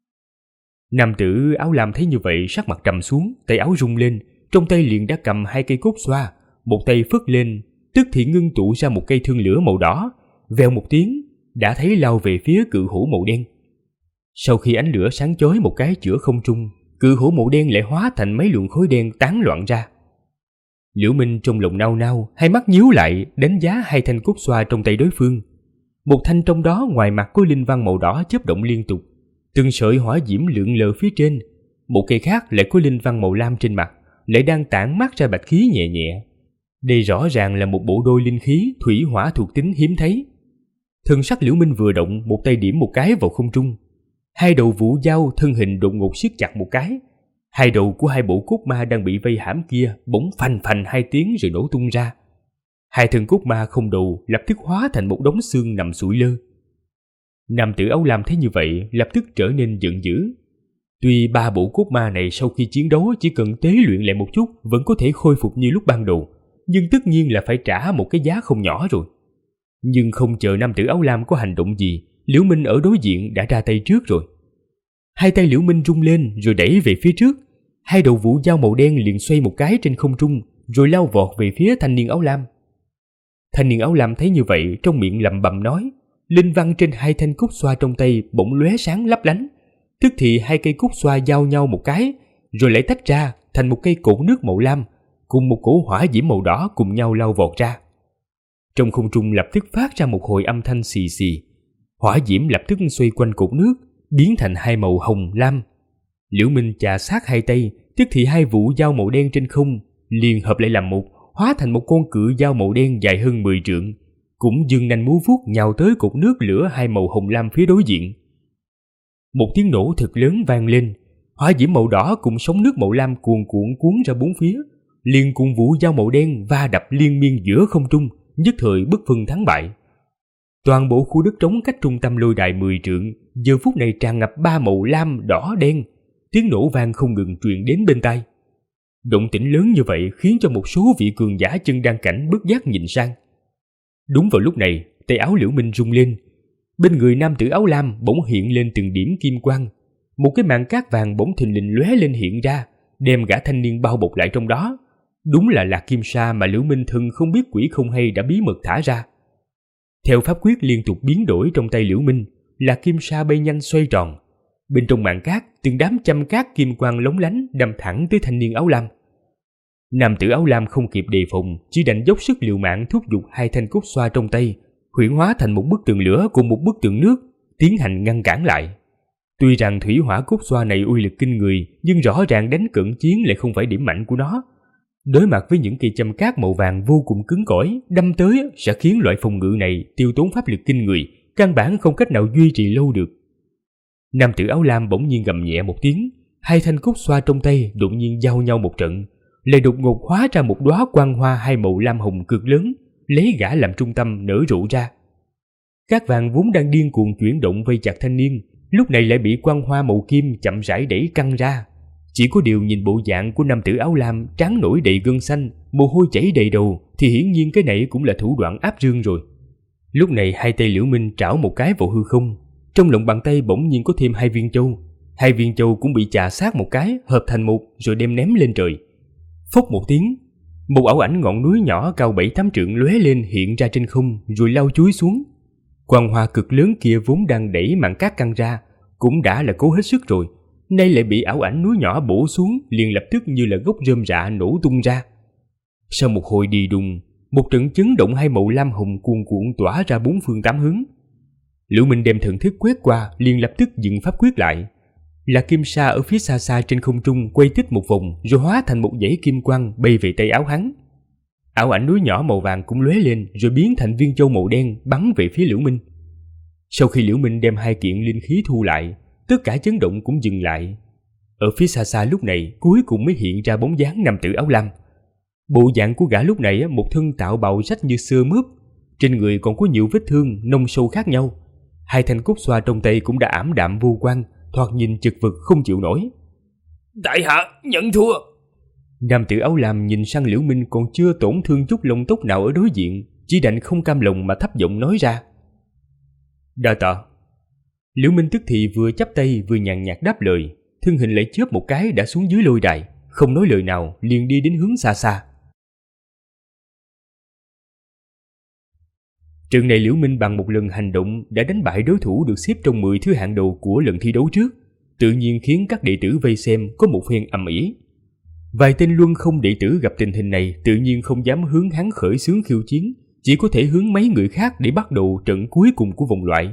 Nam tử áo lam thấy như vậy, sắc mặt trầm xuống, tay áo rung lên, trong tay liền đã cầm hai cây cốt xoa, một tay phất lên, tức thì ngưng tụ ra một cây thương lửa màu đỏ, vèo một tiếng, đã thấy lao về phía cự hổ màu đen. Sau khi ánh lửa sáng chói một cái giữa không trung, cự hổ màu đen lại hóa thành mấy luồng khói đen tán loạn ra. Liễu Minh trong lòng nao nao, hai mắt nhíu lại, đánh giá hai thanh cốt xoa trong tay đối phương. Một thanh trong đó ngoài mặt có linh văn màu đỏ chớp động liên tục, từng sợi hỏa diễm lượn lờ phía trên, một cây khác lại có linh văn màu lam trên mặt, lại đang tản mát ra bạch khí nhẹ nhẹ. Đây rõ ràng là một bộ đôi linh khí thủy hỏa thuộc tính hiếm thấy. Thần sắc Liễu Minh vừa động, một tay điểm một cái vào không trung. Hai đầu vũ dao thân hình đột ngột siết chặt một cái. Hai đầu của hai bộ cốt ma đang bị vây hãm kia bỗng phành phành hai tiếng rồi nổ tung ra. Hai thân cốt ma không đầu lập tức hóa thành một đống xương nằm sụi lơ. Nam tử áo lam thấy như vậy lập tức trở nên giận dữ. Tuy ba bộ cốt ma này sau khi chiến đấu chỉ cần tế luyện lại một chút vẫn có thể khôi phục như lúc ban đầu, nhưng tất nhiên là phải trả một cái giá không nhỏ rồi. Nhưng không chờ nam tử áo lam có hành động gì, Liễu Minh ở đối diện đã ra tay trước rồi. Hai tay Liễu Minh rung lên rồi đẩy về phía trước, hai đầu vũ dao màu đen liền xoay một cái trên không trung rồi lao vọt về phía thanh niên áo lam. Thanh niên áo lam thấy như vậy trong miệng lẩm bẩm nói, linh văn trên hai thanh cúc xoa trong tay bỗng lóe sáng lấp lánh, tức thì hai cây cúc xoa giao nhau một cái rồi lại tách ra thành một cây cột nước màu lam cùng một cỗ hỏa diễm màu đỏ cùng nhau lao vọt ra. Trong không trung lập tức phát ra một hồi âm thanh xì xì, hỏa diễm lập tức xoay quanh cột nước biến thành hai màu hồng lam. Liễu Minh chà sát hai tay, tức thì hai vũ dao màu đen trên không liền hợp lại làm một, hóa thành một con cự dao màu đen dài hơn 10 trượng, cũng giương nanh múa vuốt nhào tới cột nước lửa hai màu hồng lam phía đối diện. Một tiếng nổ thật lớn vang lên, hỏa diễm màu đỏ cùng sóng nước màu lam cuồn cuộn cuốn ra bốn phía, liền cùng vũ dao màu đen va đập liên miên giữa không trung, nhất thời bất phân thắng bại. Toàn bộ khu đất trống cách trung tâm lôi đài 10 trượng giờ phút này tràn ngập ba màu lam đỏ đen, tiếng nổ vang không ngừng truyền đến bên tai. Động tĩnh lớn như vậy khiến cho một số vị cường giả chân đan cảnh bất giác nhìn sang. Đúng vào lúc này, tay áo Liễu Minh rung lên, bên người nam tử áo lam bỗng hiện lên từng điểm kim quang, một cái màn cát vàng bỗng thình lình lóe lên hiện ra, đem gã thanh niên bao bọc lại trong đó. Đúng là Lạc Kim Sa mà Liễu Minh thần không biết quỷ không hay đã bí mật thả ra. Theo pháp quyết liên tục biến đổi trong tay Liễu Minh, Lạc Kim Sa bay nhanh xoay tròn. Bên trong màn cát, từng đám châm cát kim quang lóng lánh đâm thẳng tới thanh niên áo lam. Nam tử áo lam không kịp đề phòng, chỉ đành dốc sức liều mạng thúc giục hai thanh cốt xoa trong tay, huyễn hóa thành một bức tường lửa cùng một bức tường nước, tiến hành ngăn cản lại. Tuy rằng thủy hỏa cốt xoa này uy lực kinh người, nhưng rõ ràng đánh cận chiến lại không phải điểm mạnh của nó. Đối mặt với những cây châm cát màu vàng vô cùng cứng cỏi, đâm tới sẽ khiến loại phòng ngự này tiêu tốn pháp lực kinh người, căn bản không cách nào duy trì lâu được. Nam tử áo lam bỗng nhiên gầm nhẹ một tiếng, hai thanh cốt xoa trong tay đột nhiên giao nhau một trận, lại đột ngột hóa ra một đóa quang hoa hai màu lam hồng cực lớn, lấy gã làm trung tâm nở rộ ra. Cát vàng vốn đang điên cuồng chuyển động vây chặt thanh niên, lúc này lại bị quang hoa màu kim chậm rãi đẩy căng ra. Chỉ có điều nhìn bộ dạng của nam tử áo lam trán nổi đầy gân xanh, mồ hôi chảy đầy đầu, thì hiển nhiên cái này cũng là thủ đoạn áp rương rồi. Lúc này hai tay Liễu Minh trảo một cái vào hư không, trong lòng bàn tay bỗng nhiên có thêm hai viên châu. Hai viên châu cũng bị chà sát một cái, hợp thành một rồi đem ném lên trời. Phốc một tiếng, một ảo ảnh ngọn núi nhỏ cao 7-8 trượng lóe lên hiện ra trên không rồi lao chúi xuống. Quang hoa cực lớn kia vốn đang đẩy màn cát căng ra, cũng đã là cố hết sức rồi, nay lại bị ảo ảnh núi nhỏ bổ xuống, liền lập tức như là gốc rơm rạ nổ tung ra. Sau một hồi đi đùng, một trận chấn động hai màu lam hồng cuồn cuộn tỏa ra bốn phương tám hướng. Liễu Minh đem thần thức quét qua, liền lập tức dừng pháp quyết lại. Lạc Kim Sa ở phía xa xa trên không trung quay tích một vòng rồi hóa thành một dãy kim quang bay về tay áo hắn. Ảo ảnh núi nhỏ màu vàng cũng lóe lên rồi biến thành viên châu màu đen bắn về phía Liễu Minh. Sau khi Liễu Minh đem hai kiện linh khí thu lại, tất cả chấn động cũng dừng lại. Ở phía xa xa lúc này cuối cùng mới hiện ra bóng dáng nam tử áo lam. Bộ dạng của gã lúc này một thân tạo bào rách như xưa mướp, trên người còn có nhiều vết thương nông sâu khác nhau. Hai thanh cốt xoa trong tay cũng đã ảm đạm vô quang, thoạt nhìn chật vật không chịu nổi. Đại hạ nhận thua. Nam tử áo lam nhìn sang Liễu Minh còn chưa tổn thương chút lông tóc nào ở đối diện, chỉ đành không cam lòng mà thấp giọng nói ra. Đa tạ. Liễu Minh tức thì vừa chắp tay vừa nhàn nhạt đáp lời, thân hình lại chớp một cái đã xuống dưới lôi đài, không nói lời nào liền đi đến hướng xa xa. Trận này Liễu Minh bằng một lần hành động đã đánh bại đối thủ được xếp trong 10 thứ hạng đầu của lần thi đấu trước, tự nhiên khiến các đệ tử vây xem có một phen ầm ĩ. Vài tên luân không đệ tử gặp tình hình này tự nhiên không dám hướng hắn khởi xướng khiêu chiến, chỉ có thể hướng mấy người khác để bắt đầu trận cuối cùng của vòng loại.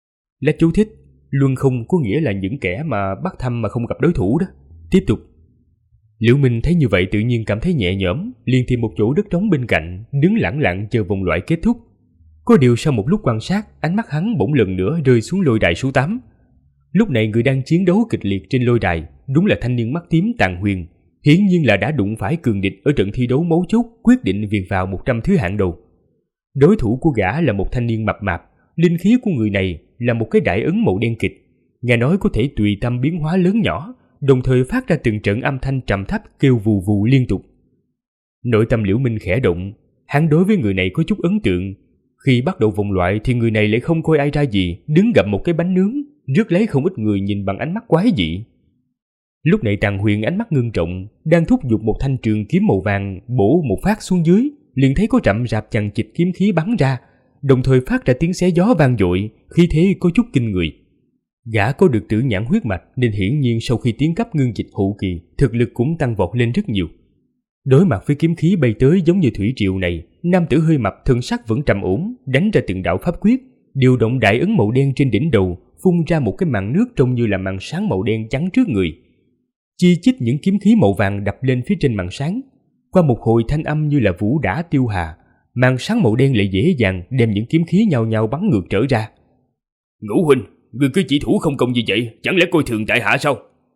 Là chú thích, luân không có nghĩa là những kẻ mà bắt thăm mà không gặp đối thủ đó. Tiếp tục. Liễu Minh thấy như vậy tự nhiên cảm thấy nhẹ nhõm, liền tìm một chỗ đất trống bên cạnh, đứng lẳng lặng chờ vòng loại kết thúc. Có điều sau một lúc quan sát, ánh mắt hắn bỗng lần nữa rơi xuống lôi đài số 8. Lúc này người đang chiến đấu kịch liệt trên lôi đài đúng là thanh niên mắt tím Tàn Huyền, hiển nhiên là đã đụng phải cường địch ở trận thi đấu mấu chốt quyết định việc vào 100 thứ hạng đầu. Đối thủ của gã là một thanh niên mập mạp, linh khí của người này là một cái đại ấn màu đen kịch, nghe nói có thể tùy tâm biến hóa lớn nhỏ, đồng thời phát ra từng trận âm thanh trầm thấp kêu vù vù liên tục. Nội tâm Liễu Minh khẽ động, hắn đối với người này có chút ấn tượng. Khi bắt đầu vòng loại thì người này lại không coi ai ra gì, đứng gặm một cái bánh nướng, rước lấy không ít người nhìn bằng ánh mắt quái dị. Lúc này Tàn Huyền ánh mắt ngưng trọng, đang thúc giục một thanh trường kiếm màu vàng bổ một phát xuống dưới, liền thấy có rậm rạp chằng chịt kiếm khí bắn ra, đồng thời phát ra tiếng xé gió vang dội, khí thế có chút kinh người. Gã có được tử nhãn huyết mạch nên hiển nhiên sau khi tiến cấp ngưng dịch hậu kỳ, thực lực cũng tăng vọt lên rất nhiều. Đối mặt với kiếm khí bay tới giống như thủy triều này, nam tử hơi mập thân sắc vẫn trầm ổn, đánh ra từng đạo pháp quyết, điều động đại ấn màu đen trên đỉnh đầu, phun ra một cái màn nước trông như là màn sáng màu đen chắn trước người. Chi chít những kiếm khí màu vàng đập lên phía trên màn sáng. Qua một hồi thanh âm như là vũ đã tiêu hà, màn sáng màu đen lại dễ dàng đem những kiếm khí nhao nhao bắn ngược trở ra. Ngũ huynh, người cứ chỉ thủ không công như vậy, chẳng lẽ coi thường tại hạ sao?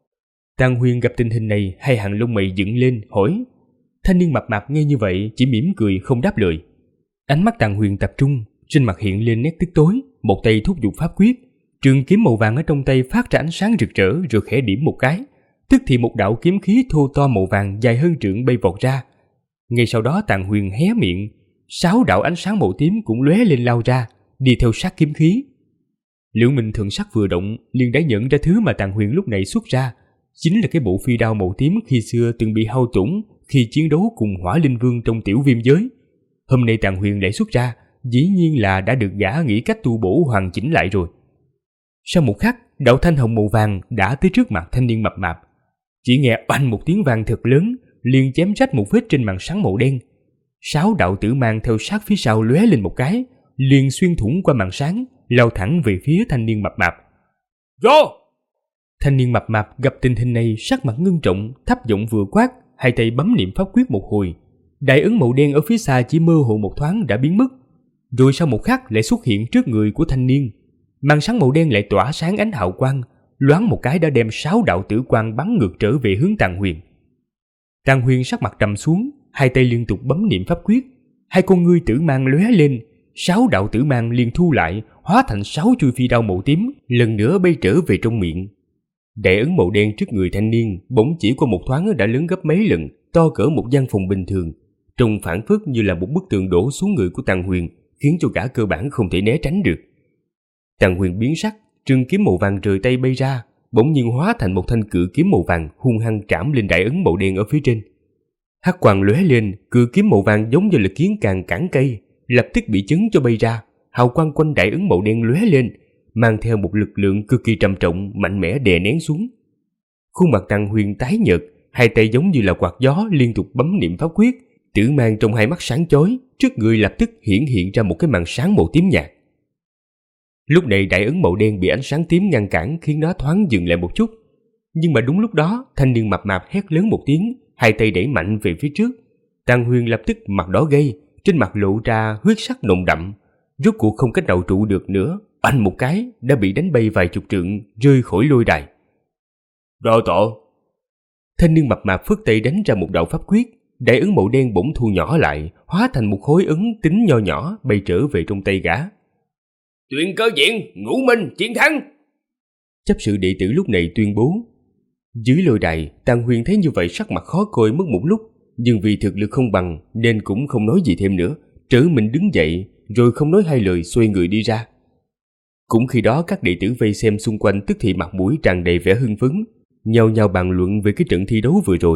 Tàn Huyền gặp tình hình này, hai hàng lông mày dựng lên hỏi. Thanh niên mập mạp nghe như vậy chỉ mỉm cười không đáp lời. Ánh mắt Tàn Huyền tập trung, trên mặt hiện lên nét tức tối, một tay thúc giục pháp quyết, trường kiếm màu vàng ở trong tay phát ra ánh sáng rực rỡ rồi khẽ điểm một cái, tức thì một đạo kiếm khí thô to màu vàng dài hơn trượng bay vọt ra. Ngay sau đó Tàn Huyền hé miệng, 6 đạo ánh sáng màu tím cũng lóe lên lao ra, đi theo sát kiếm khí. Liễu Minh thần sắc vừa động, liền đã nhận ra thứ mà Tàn Huyền lúc này xuất ra, chính là cái bộ phi đao màu tím khi xưa từng bị hao tổn khi chiến đấu cùng Hỏa Linh Vương trong tiểu viêm giới. Hôm nay Tàn Huyền lại xuất ra, dĩ nhiên là đã được gã nghĩ cách tu bổ hoàn chỉnh lại rồi. Sau một khắc, đạo thanh hồng màu vàng đã tới trước mặt thanh niên mập mạp. Chỉ nghe oanh một tiếng vang thật lớn, liền chém rách một vết trên màn sáng màu đen. 6 đạo tử mang theo sát phía sau lóe lên một cái, liền xuyên thủng qua màn sáng, lao thẳng về phía thanh niên mập mạp. Vô! Thanh niên mập mạp gặp tình hình này sắc mặt ngưng trọng, thấp giọng vừa quát, hai tay bấm niệm pháp quyết một hồi. Đại ấn màu đen ở phía xa chỉ mơ hồ một thoáng đã biến mất, rồi sau một khắc lại xuất hiện trước người của thanh niên. Màn sáng màu đen lại tỏa sáng ánh hào quang, loáng một cái đã đem 6 đạo tử quang bắn ngược trở về hướng Tàn Huyền. Tàn Huyền sắc mặt trầm xuống, hai tay liên tục bấm niệm pháp quyết, hai con ngươi tử mang lóe lên, 6 đạo tử mang liền thu lại, hóa thành 6 chuôi phi đao màu tím, lần nữa bay trở về trong miệng. Đại ấn màu đen trước người thanh niên bỗng chỉ qua một thoáng đã lớn gấp mấy lần, to cỡ một gian phòng bình thường, trông phảng phất như là một bức tường đổ xuống người của Tàn Huyền, khiến cho gã cơ bản không thể né tránh được. Tàn Huyền biến sắc, trường kiếm màu vàng rời tay bay ra, bỗng nhiên hóa thành một thanh cự kiếm màu vàng hung hăng trảm lên đại ấn màu đen ở phía trên. Hắc quang lóe lên, cự kiếm màu vàng giống như là kiến càng cản cây, lập tức bị chấn cho bay ra. Hào quang quanh đại ấn màu đen lóe lên, mang theo một lực lượng cực kỳ trầm trọng, mạnh mẽ đè nén xuống. Khuôn mặt Tàn Huyền tái nhợt, hai tay giống như là quạt gió liên tục bấm niệm pháp quyết, tử mang trong hai mắt sáng chói, trước người lập tức hiện ra một cái màn sáng màu tím nhạt. Lúc này đại ấn màu đen bị ánh sáng tím ngăn cản khiến nó thoáng dừng lại một chút, nhưng mà đúng lúc đó thanh niên mập mạp hét lớn một tiếng, hai tay đẩy mạnh về phía trước. Tàn Huyền lập tức mặt đỏ gay, trên mặt lộ ra huyết sắc nồng đậm, rốt cuộc không cách nào trụ được nữa, oanh một cái đã bị đánh bay vài chục trượng, rơi khỏi lôi đài. Đo tổ. Thanh niên mập mạp phất tay đánh ra một đạo pháp quyết, đại ấn màu đen bỗng thu nhỏ lại, hóa thành một khối ấn tính nho nhỏ bay trở về trong tay gã. Tuyển cơ diện, Ngũ Minh chiến thắng. Chấp sự đệ tử lúc này tuyên bố. Dưới lôi đài, Tàng Huyền thấy như vậy sắc mặt khó coi mất một lúc, nhưng vì thực lực không bằng nên cũng không nói gì thêm nữa, trở mình đứng dậy rồi không nói hai lời xoay người đi ra. Cũng khi đó các đệ tử vây xem xung quanh tức thì mặt mũi tràn đầy vẻ hưng phấn, nhao nhao bàn luận về cái trận thi đấu vừa rồi.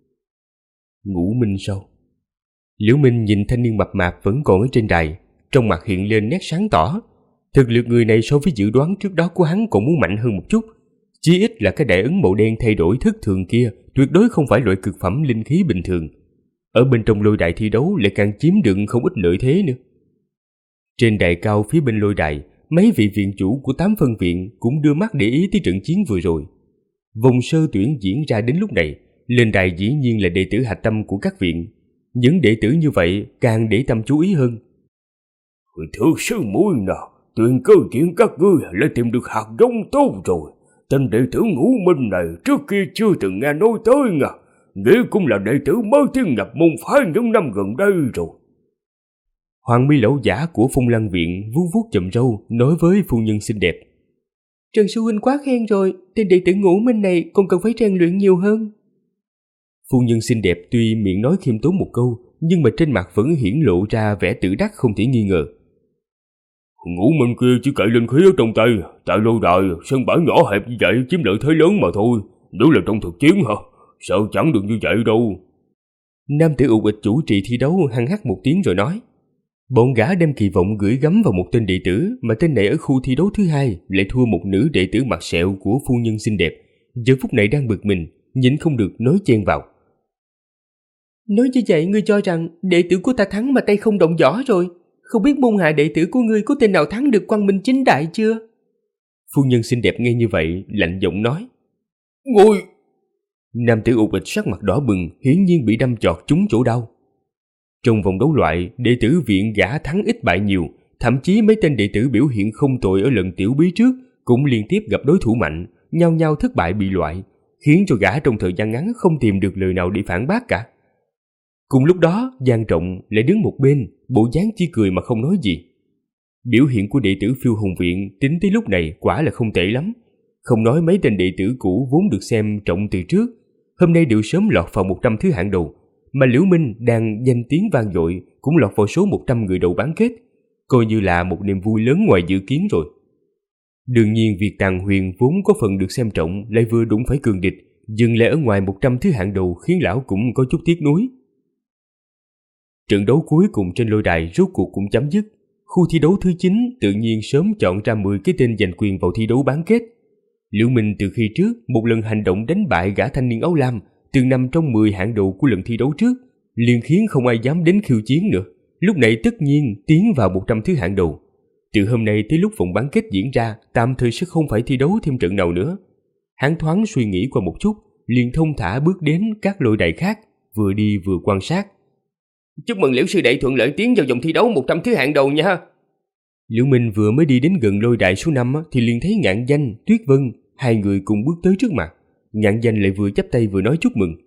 Ngũ Minh sao? Liễu Minh nhìn thanh niên mập mạp vẫn còn ở trên đài, trong mặt hiện lên nét sáng tỏ. Thực lực người này so với dự đoán trước đó của hắn còn muốn mạnh hơn một chút. Chí ít là cái đại ấn màu đen thay đổi thất thường kia tuyệt đối không phải loại cực phẩm linh khí bình thường. Ở bên trong lôi đài thi đấu lại càng chiếm đựng không ít lợi thế nữa. Trên đài cao phía bên lôi đài, mấy vị viện chủ của 8 phân viện cũng đưa mắt để ý tới trận chiến vừa rồi. Vòng sơ tuyển diễn ra đến lúc này, lên đài dĩ nhiên là đệ tử hạch tâm của các viện. Những đệ tử như vậy càng để tâm chú ý hơn. Thưa sư muội nào, tuyên cơ chuyện các ngươi lại tìm được hạt giống tốt rồi. Tên đệ tử Ngũ Minh này trước kia chưa từng nghe nói tới nha. Nghĩa cũng là đệ tử mới tiến nhập môn phái những năm gần đây rồi. Hoàng mi lão giả của Phong Lăng viện vuốt vuốt chòm râu nói với phu nhân xinh đẹp. Trần sư huynh quá khen rồi, tên đệ tử Ngũ Minh này còn cần phải rèn luyện nhiều hơn. Phu nhân xinh đẹp tuy miệng nói khiêm tốn một câu, nhưng mà trên mặt vẫn hiển lộ ra vẻ tự đắc không thể nghi ngờ. Ngũ Minh kia chỉ cậy linh khí ở trong tay, tại lôi đài sân bãi nhỏ hẹp như vậy chiếm lợi thế lớn mà thôi. Nếu là trong thực chiến hả? Sợ chẳng được như vậy đâu. Nam tử ụ ịch chủ trì thi đấu hăng hắc một tiếng rồi nói. Bọn gã đem kỳ vọng gửi gắm vào một tên đệ tử, mà tên này ở khu thi đấu thứ 2 lại thua một nữ đệ tử mặt sẹo của phu nhân xinh đẹp. Giờ phút này đang bực mình, nhịn không được nói chen vào. Nói như vậy ngươi cho rằng đệ tử của ta thắng mà tay không động võ rồi? Không biết môn hạ đệ tử của ngươi có tên nào thắng được Quang Minh Chính Đại chưa? Phu nhân xinh đẹp nghe như vậy, lạnh giọng nói. Ngồi! Nam tử ục ịch sắc mặt đỏ bừng, hiển nhiên bị đâm chọt trúng chỗ đau. Trong vòng đấu loại, đệ tử viện gã thắng ít bại nhiều, thậm chí mấy tên đệ tử biểu hiện không tồi ở lần tiểu bí trước cũng liên tiếp gặp đối thủ mạnh, nhau nhau thất bại bị loại, khiến cho gã trong thời gian ngắn không tìm được lời nào để phản bác cả. Cùng lúc đó, Giang Trọng lại đứng một bên, bộ dáng chỉ cười mà không nói gì. Biểu hiện của đệ tử Phiêu Hồng viện tính tới lúc này quả là không tệ lắm. Không nói mấy tên đệ tử cũ vốn được xem trọng từ trước, hôm nay đều sớm lọt vào 100 thứ hạng đầu, mà Liễu Minh đang danh tiếng vang dội cũng lọt vào số 100 người đầu bán kết, coi như là một niềm vui lớn ngoài dự kiến rồi. Đương nhiên việc Tàng Huyền vốn có phần được xem trọng lại vừa đụng phải cường địch, dừng lại ở ngoài 100 thứ hạng đầu khiến lão cũng có chút tiếc nuối. Trận đấu cuối cùng trên lôi đài rốt cuộc cũng chấm dứt. Khu thi đấu thứ 9 tự nhiên sớm chọn ra 10 cái tên giành quyền vào thi đấu bán kết. Liễu Minh từ khi trước một lần hành động đánh bại gã thanh niên áo lam từng nằm trong 10 hạng đầu của lần thi đấu trước, liền khiến không ai dám đến khiêu chiến nữa. Lúc này tất nhiên tiến vào 100 thứ hạng đầu. Từ hôm nay tới lúc vòng bán kết diễn ra, tạm thời sẽ không phải thi đấu thêm trận nào nữa. Hắn thoáng suy nghĩ qua một chút, liền thông thả bước đến các lôi đài khác, vừa đi vừa quan sát. Chúc mừng Liễu sư đệ thuận lợi tiến vào vòng thi đấu 100 thứ hạng đầu nha. Liễu Minh vừa mới đi đến gần lôi đài số 5 thì liền thấy Ngạn Danh, Tuyết Vân, hai người cùng bước tới trước mặt. Ngạn Danh lại vừa chắp tay vừa nói chúc mừng.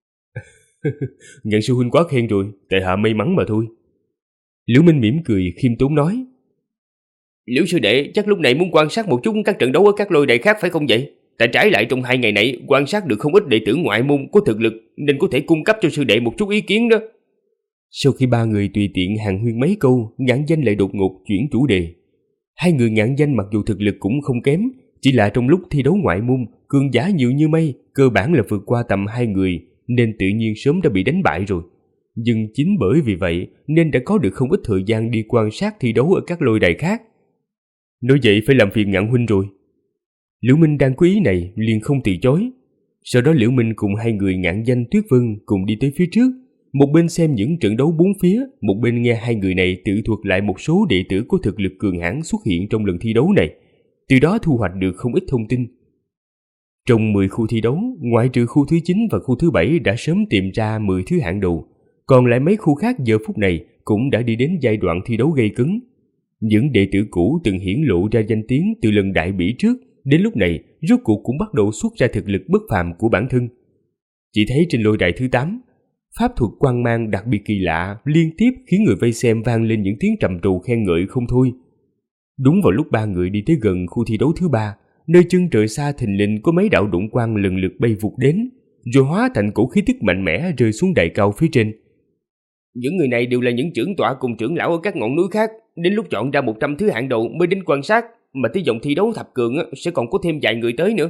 Ngạn sư huynh quá khen rồi, tại hạ may mắn mà thôi. Liễu Minh mỉm cười khiêm tốn nói. Liễu sư đệ chắc lúc này muốn quan sát một chút các trận đấu ở các lôi đài khác phải không vậy? Tại trái lại trong 2 ngày này quan sát được không ít đệ tử ngoại môn có thực lực nên có thể cung cấp cho sư đệ một chút ý kiến đó. Sau khi ba người tùy tiện hàn huyên mấy câu, Ngạn Danh lại đột ngột chuyển chủ đề. Hai người Ngạn Danh mặc dù thực lực cũng không kém, chỉ là trong lúc thi đấu ngoại môn, cường giả nhiều như mây, cơ bản là vượt qua tầm 2 người, nên tự nhiên sớm đã bị đánh bại rồi. Nhưng chính bởi vì vậy nên đã có được không ít thời gian đi quan sát thi đấu ở các lôi đài khác. Nói vậy phải làm phiền Ngạn huynh rồi. Liễu Minh đang có ý này liền không từ chối. Sau đó Liễu Minh cùng hai người Ngạn Danh, Tuyết Vân cùng đi tới phía trước, một bên xem những trận đấu bốn phía, một bên nghe hai người này tự thuật lại một số đệ tử có thực lực cường hãn xuất hiện trong lần thi đấu này, từ đó thu hoạch được không ít thông tin. Trong 10 khu thi đấu, ngoại trừ khu thứ 9 và khu thứ 7 đã sớm tìm ra 10 thứ hạng đầu, còn lại mấy khu khác giờ phút này cũng đã đi đến giai đoạn thi đấu gay cấn. Những đệ tử cũ từng hiển lộ ra danh tiếng từ lần đại bỉ trước, đến lúc này rốt cuộc cũng bắt đầu xuất ra thực lực bất phàm của bản thân. Chỉ thấy trên lôi đài thứ 8, pháp thuật quang mang đặc biệt kỳ lạ liên tiếp khiến người vây xem vang lên những tiếng trầm trồ khen ngợi không thôi. Đúng vào lúc ba người đi tới gần khu thi đấu thứ 3, nơi chân trời xa thình lình có mấy đạo đụng quang lần lượt bay vụt đến, rồi hóa thành cổ khí tức mạnh mẽ rơi xuống đại cao phía trên. Những người này đều là những trưởng tọa cùng trưởng lão ở các ngọn núi khác, đến lúc chọn ra 100 thứ hạng đầu mới đến quan sát, mà tới vòng thi đấu thập cường sẽ còn có thêm vài người tới nữa.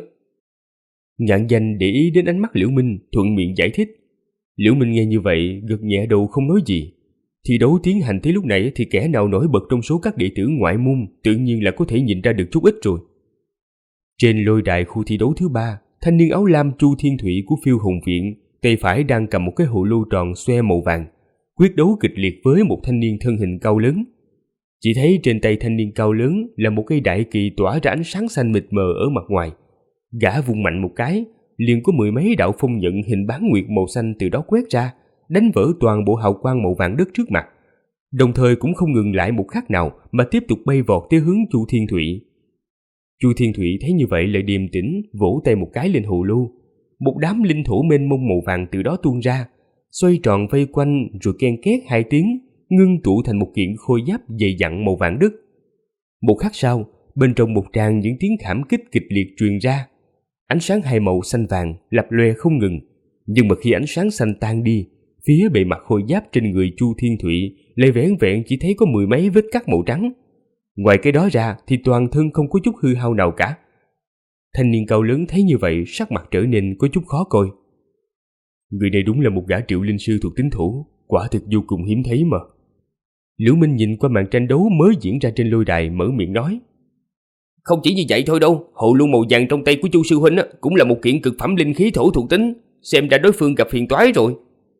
Ngạn Danh để ý đến ánh mắt Liễu Minh, thuận miệng giải thích. Liễu Minh nghe như vậy, gật nhẹ đầu không nói gì. Thi đấu tiến hành tới lúc này thì kẻ nào nổi bật trong số các đệ tử ngoại môn tự nhiên là có thể nhìn ra được chút ít rồi. Trên lôi đài khu thi đấu thứ 3, thanh niên áo lam Chu Thiên Thủy của Phiêu Hồn Viện, tay phải đang cầm một cái hồ lô tròn xoe màu vàng, quyết đấu kịch liệt với một thanh niên thân hình cao lớn. Chỉ thấy trên tay thanh niên cao lớn là một cây đại kỳ tỏa ra ánh sáng xanh mịt mờ ở mặt ngoài. Gã vung mạnh một cái, liền có mười mấy đạo phong nhận hình bán nguyệt màu xanh từ đó quét ra, đánh vỡ toàn bộ hào quang màu vàng đất trước mặt. Đồng thời cũng không ngừng lại một khắc nào mà tiếp tục bay vọt tới hướng Chu Thiên Thủy. Chu Thiên Thủy thấy như vậy lại điềm tĩnh, vỗ tay một cái lên hồ lô. Một đám linh thổ mênh mông màu vàng từ đó tuôn ra, xoay tròn vây quanh rồi ken két hai tiếng, ngưng tụ thành một kiện khôi giáp dày dặn màu vàng đất. Một khắc sau, bên trong một tràng những tiếng khảm kích kịch liệt truyền ra. Ánh sáng hai màu xanh vàng lập lòe không ngừng, nhưng mà khi ánh sáng xanh tan đi, phía bề mặt khôi giáp trên người Chu Thiên Thủy lại vẻn vẹn chỉ thấy có mười mấy vết cắt màu trắng. Ngoài cái đó ra thì toàn thân không có chút hư hao nào cả. Thanh niên cao lớn thấy như vậy, sắc mặt trở nên có chút khó coi. Người này đúng là một gã triệu linh sư thuộc tính thổ, quả thực vô cùng hiếm thấy mà. Liễu Minh nhìn qua màn tranh đấu mới diễn ra trên lôi đài, mở miệng nói. Không chỉ như vậy thôi đâu, hồ lô màu vàng trong tay của Chu sư huynh cũng là một kiện cực phẩm linh khí thổ thuộc tính, xem ra đối phương gặp phiền toái rồi.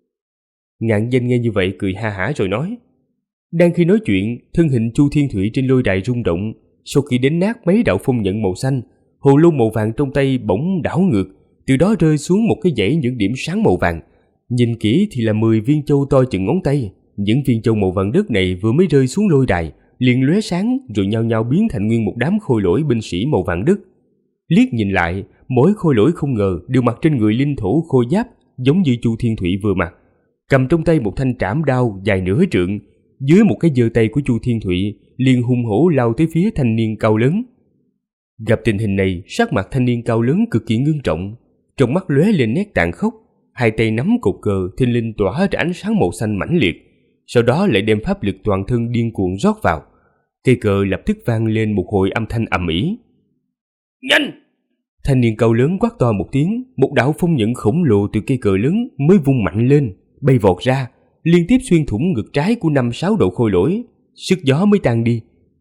Ngạn Danh nghe như vậy cười ha hả rồi nói. Đang khi nói chuyện, thân hình Chu Thiên Thủy trên lôi đài rung động, sau khi đánh nát mấy đạo phong nhận màu xanh, hồ lô màu vàng trong tay bỗng đảo ngược, từ đó rơi xuống một cái dãy những điểm sáng màu vàng. Nhìn kỹ thì là 10 viên châu to chừng ngón tay. Những viên châu màu vàng đất này vừa mới rơi xuống lôi đài, liền lóe sáng rồi nhao nhao biến thành nguyên một đám khôi lỗi binh sĩ màu vàng đất. Liếc nhìn lại, mỗi khôi lỗi không ngờ đều mặc trên người linh thổ khôi giáp, giống như Chu Thiên Thủy vừa mặc, cầm trong tay một thanh trảm đao dài nửa trượng. Dưới một cái giơ tay của Chu Thiên Thủy liền hung hổ lao tới phía thanh niên cao lớn. Gặp tình hình này, sắc mặt thanh niên cao lớn cực kỳ ngưng trọng, trong mắt lóe lên nét tàn khốc, hai tay nắm cột cờ thình lình tỏa ra ánh sáng màu xanh mãnh liệt, sau đó lại đem pháp lực toàn thân điên cuồng rót vào. Cây cờ lập tức vang lên một hồi âm thanh ầm ĩ. Nhanh! Thanh niên cao lớn quát to một tiếng, một đạo phong nhận khổng lồ từ cây cờ lớn mới vung mạnh lên, bay vọt ra, liên tiếp xuyên thủng ngực trái của 5-6 độ khôi lỗi, sức gió mới tan đi.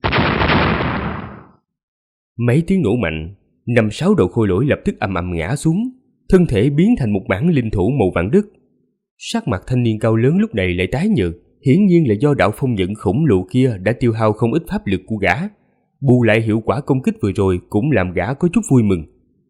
Mấy tiếng nổ mạnh, 5-6 độ khôi lỗi lập tức ầm ầm ngã xuống, thân thể biến thành một mảng linh thổ màu vàng đất. Sắc mặt thanh niên cao lớn lúc này lại tái nhợt, hiển nhiên là do đạo phong nhận khổng lồ kia đã tiêu hao không ít pháp lực của gã. Bù lại hiệu quả công kích vừa rồi cũng làm gã có chút vui mừng.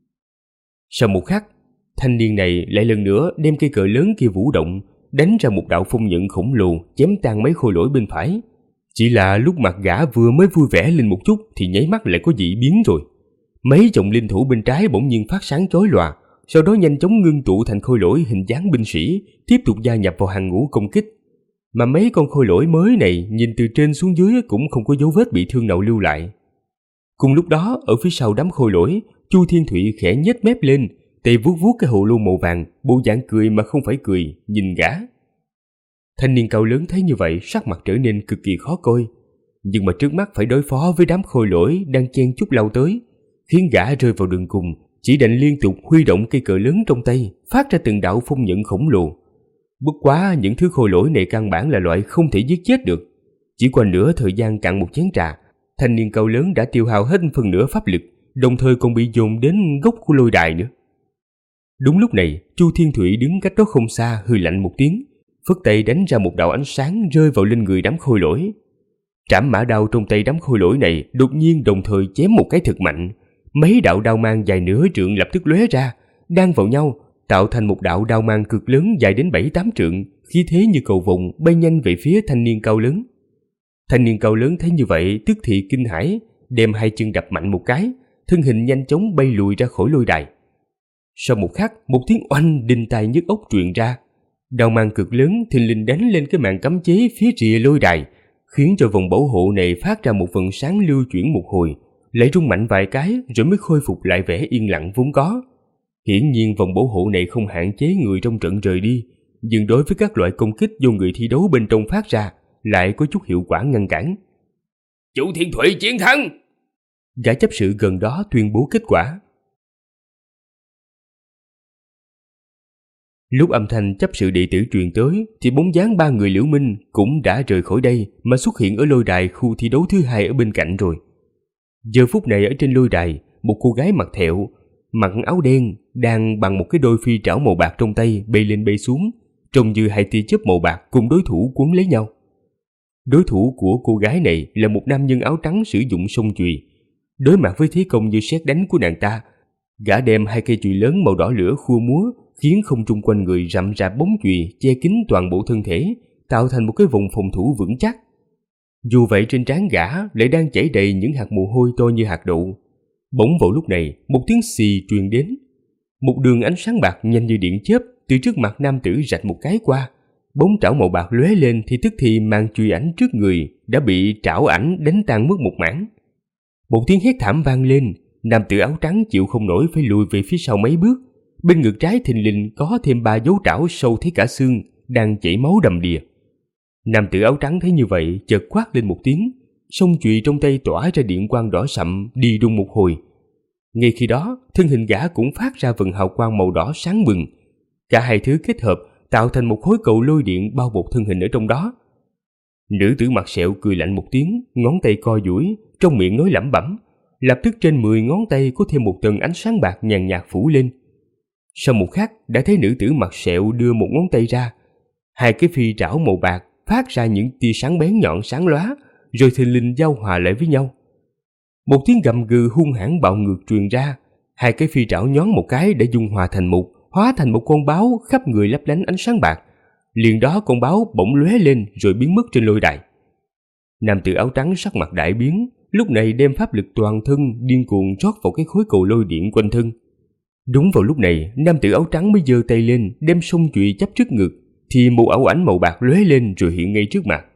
Sau một khắc, thanh niên này lại lần nữa đem cây cờ lớn kia vũ động, đánh ra một đạo phong nhận khổng lồ chém tan mấy khôi lỗi bên phải. Chỉ là lúc mặt gã vừa mới vui vẻ lên một chút thì nháy mắt lại có dị biến rồi. Mấy chồng linh thủ bên trái bỗng nhiên phát sáng chói lòa, sau đó nhanh chóng ngưng tụ thành khôi lỗi hình dáng binh sĩ, tiếp tục gia nhập vào hàng ngũ công kích. Mà mấy con khôi lỗi mới này nhìn từ trên xuống dưới cũng không có dấu vết bị thương nào lưu lại. Cùng lúc đó, ở phía sau đám khôi lỗi, Chu Thiên Thủy khẽ nhếch mép lên, tay vuốt vuốt cái hồ lô màu vàng, bộ dạng cười mà không phải cười, nhìn gã. Thanh niên cao lớn thấy như vậy, sắc mặt trở nên cực kỳ khó coi, nhưng mà trước mắt phải đối phó với đám khôi lỗi đang chen chúc lao tới, khiến gã rơi vào đường cùng, chỉ đành liên tục huy động cây cờ lớn trong tay, phát ra từng đạo phong nhận khổng lồ. Bất quá những thứ khôi lỗi này căn bản là loại không thể giết chết được. Chỉ qua nửa thời gian cạn một chén trà, thanh niên cao lớn đã tiêu hao hết phần nửa pháp lực, đồng thời còn bị dồn đến gốc của lôi đài nữa. Đúng lúc này, Chu Thiên Thủy đứng cách đó không xa hừ lạnh một tiếng, phất tay đánh ra một đạo ánh sáng rơi vào lên người đám khôi lỗi. Trảm mã đao trong tay đám khôi lỗi này đột nhiên đồng thời chém một cái thật mạnh, mấy đạo đao mang dài nửa trượng lập tức lóe ra, đan vào nhau, tạo thành một đạo đao mang cực lớn dài đến 7-8 trượng, khí thế như cầu vồng bay nhanh về phía thanh niên cao lớn. Thanh niên cao lớn thấy như vậy tức thì kinh hãi, đem hai chân đập mạnh một cái, thân hình nhanh chóng bay lùi ra khỏi lôi đài. Sau một khắc, một tiếng oanh đinh tai nhức óc truyền ra, đao mang cực lớn thình lình đánh lên cái màn cấm chế phía rìa lôi đài, khiến cho vòng bảo hộ này phát ra một vầng sáng lưu chuyển một hồi, lại rung mạnh vài cái rồi mới khôi phục lại vẻ yên lặng vốn có. Hiển nhiên vòng bảo hộ này không hạn chế người trong trận rời đi, nhưng đối với các loại công kích do người thi đấu bên trong phát ra lại có chút hiệu quả ngăn cản. Chủ Thiên Thủy chiến thắng! Gã chấp sự gần đó tuyên bố kết quả. Lúc âm thanh chấp sự đệ tử truyền tới thì bóng dáng 3 người Liễu Minh cũng đã rời khỏi đây mà xuất hiện ở lôi đài khu thi đấu thứ 2 ở bên cạnh rồi. Giờ phút này ở trên lôi đài, một cô gái mặc thẹo, mặc áo đen đang bằng một cái đôi phi trảo màu bạc trong tay bay lên bay xuống, trông như 2 tia chớp màu bạc cùng đối thủ quấn lấy nhau. Đối thủ của cô gái này là một nam nhân áo trắng sử dụng song chùy. Đối mặt với thế công như sét đánh của nàng ta, gã đem 2 cây chùy lớn màu đỏ lửa khua múa, khiến không trung quanh người rậm rạp bóng chùy che kín toàn bộ thân thể, tạo thành một cái vòng phòng thủ vững chắc. Dù vậy trên trán gã lại đang chảy đầy những hạt mồ hôi to như hạt đậu. Bỗng vào lúc này, một tiếng xì truyền đến. Một đường ánh sáng bạc nhanh như điện chớp từ trước mặt nam tử rạch một cái qua. Bóng trảo màu bạc lóe lên thì tức thì màn chùy ảnh trước người đã bị trảo ảnh đánh tan mất một mảng. Một tiếng hét thảm vang lên, nam tử áo trắng chịu không nổi phải lùi về phía sau mấy bước. Bên ngực trái thình lình có thêm 3 dấu trảo sâu thấy cả xương, đang chảy máu đầm đìa. Nam tử áo trắng thấy như vậy chợt quát lên một tiếng, song chùy trong tay tỏa ra điện quang đỏ sậm đi đùng một hồi. Ngay khi đó, thân hình gã cũng phát ra vầng hào quang màu đỏ sáng bừng. Cả hai thứ kết hợp tạo thành một khối cầu lôi điện bao bọc thân hình ở trong đó. Nữ tử mặt sẹo cười lạnh một tiếng, ngón tay co duỗi, trong miệng nói lẩm bẩm. Lập tức trên 10 ngón tay có thêm một tầng ánh sáng bạc nhàn nhạt phủ lên. Sau một khắc đã thấy nữ tử mặt sẹo đưa một ngón tay ra, 2 cái phi trảo màu bạc phát ra những tia sáng bén nhọn sáng lóa, rồi thình lình giao hòa lại với nhau. Một tiếng gầm gừ hung hãn bạo ngược truyền ra, 2 cái phi trảo nhón một cái đã dung hòa thành một, hóa thành một con báo khắp người lấp lánh ánh sáng bạc. Liền đó con báo bỗng lóe lên rồi biến mất trên lôi đài. Nam tử áo trắng sắc mặt đại biến, lúc này đem pháp lực toàn thân điên cuồng rót vào cái khối cầu lôi điện quanh thân. Đúng vào lúc này, nam tử áo trắng mới giơ tay lên, đem song chùy chắp trước ngực, thì một ảo ảnh màu bạc lóe lên rồi hiện ngay trước mặt.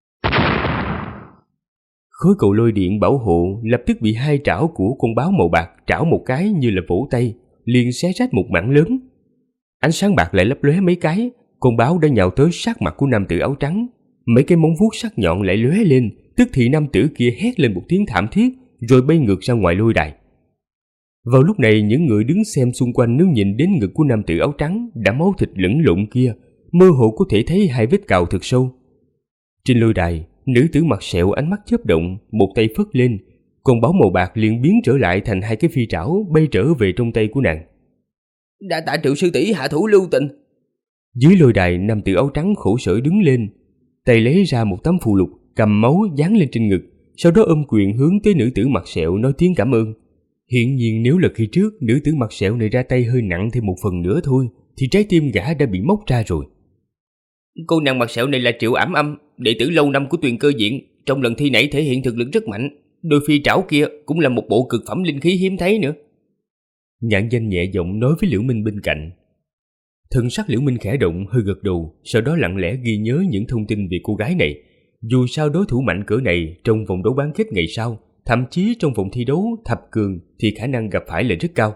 Khối cầu lôi điện bảo hộ lập tức bị 2 trảo của con báo màu bạc trảo một cái như là vỗ tay, liền xé rách một mảng lớn. Ánh sáng bạc lại lấp lóe mấy cái, con báo đã nhào tới sát mặt của nam tử áo trắng. Mấy cái móng vuốt sắc nhọn lại lóe lên, tức thì nam tử kia hét lên một tiếng thảm thiết, rồi bay ngược ra ngoài lôi đài. Vào lúc này, những người đứng xem xung quanh nếu nhìn đến ngực của nam tử áo trắng đã máu thịt lẫn lộn kia, mơ hồ có thể thấy 2 vết cào thật sâu. Trên lôi đài, nữ tử mặt sẹo ánh mắt chớp động, một tay phất lên, con báo màu bạc liền biến trở lại thành 2 cái phi trảo bay trở về trong tay của nàng. Đã tạ Triệu sư tỷ hạ thủ lưu tình. Dưới lôi đài, nam tử áo trắng khổ sở đứng lên, tay lấy ra một tấm phù lục, cầm máu dán lên trên ngực, sau đó ôm quyền hướng tới nữ tử mặt sẹo nói tiếng cảm ơn. Hiển nhiên nếu là khi trước nữ tử mặt sẹo này ra tay hơi nặng thêm một phần nữa thôi, thì trái tim gã đã bị móc ra rồi. Cô nàng mặt sẹo này là Triệu Ảm Âm, đệ tử lâu năm của Tuyền Cơ Viện, trong lần thi nãy thể hiện thực lực rất mạnh. Đôi phi trảo kia cũng là một bộ cực phẩm linh khí hiếm thấy nữa. Nhạn Danh nhẹ giọng nói với Liễu Minh bên cạnh. Thần sắc Liễu Minh khẽ động, hơi gật đầu, sau đó lặng lẽ ghi nhớ những thông tin về cô gái này. Dù sao đối thủ mạnh cỡ này trong vòng đấu bán kết ngày sau, thậm chí trong vòng thi đấu thập cường thì khả năng gặp phải là rất cao.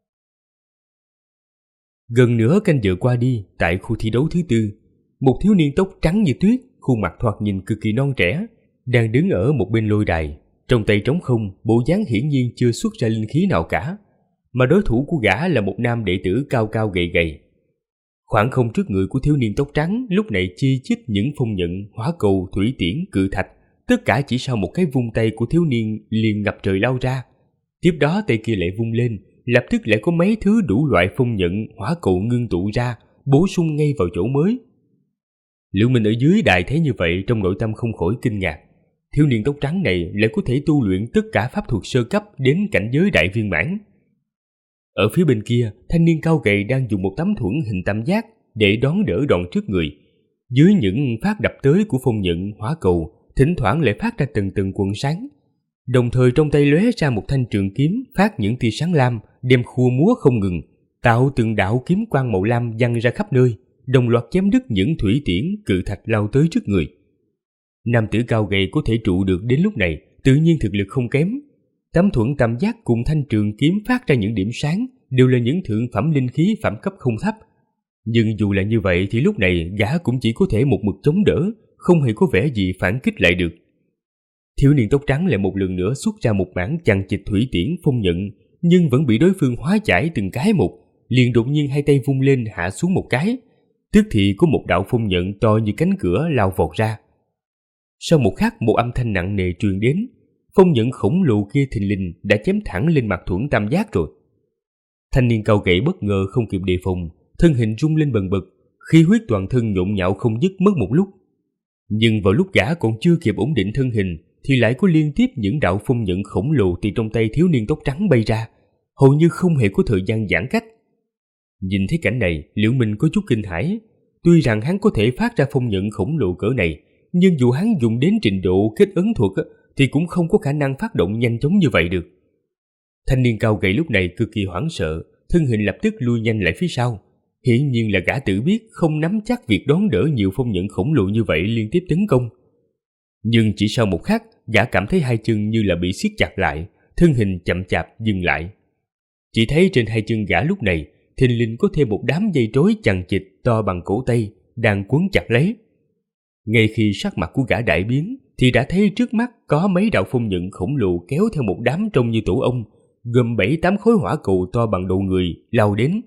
Gần nửa canh giờ qua đi, tại khu thi đấu thứ 4, một thiếu niên tóc trắng như tuyết, khuôn mặt thoạt nhìn cực kỳ non trẻ, đang đứng ở một bên lôi đài, trong tay trống không, bộ dáng hiển nhiên chưa xuất ra linh khí nào cả, mà đối thủ của gã là một nam đệ tử cao cao gầy gầy. Khoảng không trước người của thiếu niên tóc trắng lúc này chi chít những phong nhận, hỏa cầu, thủy tiễn, cự thạch, tất cả chỉ sau một cái vung tay của thiếu niên liền ngập trời lao ra. Tiếp đó tay kia lại vung lên, lập tức lại có mấy thứ đủ loại phong nhận, hỏa cầu ngưng tụ ra, bổ sung ngay vào chỗ mới. Liễu Minh ở dưới đài thấy như vậy, trong nội tâm không khỏi kinh ngạc. Thiếu niên tóc trắng này lại có thể tu luyện tất cả pháp thuật sơ cấp đến cảnh giới đại viên mãn. Ở phía bên kia, thanh niên cao gầy đang dùng một tấm thuẫn hình tam giác để đón đỡ đòn trước người. Dưới những phát đập tới của phong nhận, hỏa cầu, thỉnh thoảng lại phát ra từng từng quầng sáng. Đồng thời trong tay lóe ra một thanh trường kiếm phát những tia sáng lam, đem khua múa không ngừng, tạo từng đạo kiếm quang màu lam văng ra khắp nơi, đồng loạt chém đứt những thủy tiễn, cự thạch lao tới trước người. Nam tử cao gầy có thể trụ được đến lúc này, tự nhiên thực lực không kém. Tám thuẫn tam giác cùng thanh trường kiếm phát ra những điểm sáng đều là những thượng phẩm linh khí phẩm cấp không thấp. Nhưng dù là như vậy thì lúc này gã cũng chỉ có thể một mực chống đỡ, không hề có vẻ gì phản kích lại được. Thiếu niên tóc trắng lại một lần nữa xuất ra một mảng chằng chịt thủy tiễn phong nhận, nhưng vẫn bị đối phương hóa giải từng cái một, liền đột nhiên hai tay vung lên hạ xuống một cái, tức thì có một đạo phong nhận to như cánh cửa lao vọt ra. Sau một khắc, một âm thanh nặng nề truyền đến, phong nhận khổng lồ kia thình lình đã chém thẳng lên mặt thuẫn tam giác rồi. Thanh niên cao gậy bất ngờ không kịp đề phòng, thân hình rung lên bần bật, khí huyết toàn thân nhộn nhạo không dứt mất một lúc. Nhưng vào lúc gã còn chưa kịp ổn định thân hình thì lại có liên tiếp những đạo phong nhận khổng lồ từ trong tay thiếu niên tóc trắng bay ra, hầu như không hề có thời gian giãn cách. Nhìn thấy cảnh này, Liễu Minh có chút kinh hãi. Tuy rằng hắn có thể phát ra phong nhận khổng lồ cỡ này, nhưng dù hắn dùng đến trình độ kết ấn thuật thì cũng không có khả năng phát động nhanh chóng như vậy được. Thanh niên cao gầy lúc này cực kỳ hoảng sợ, thân hình lập tức lui nhanh lại phía sau. Hiển nhiên là gã tự biết không nắm chắc việc đón đỡ nhiều phong nhận khổng lồ như vậy liên tiếp tấn công. Nhưng chỉ sau một khắc, gã cảm thấy hai chân như là bị siết chặt lại, thân hình chậm chạp dừng lại. Chỉ thấy trên hai chân gã lúc này thình lình có thêm một đám dây trối chằng chịt to bằng cổ tay đang quấn chặt lấy. Ngay khi sắc mặt của gã đại biến thì đã thấy trước mắt có mấy đạo phong nhận khổng lồ kéo theo một đám trông như tổ ong, gồm 7-8 khối hỏa cầu to bằng đầu người lao đến.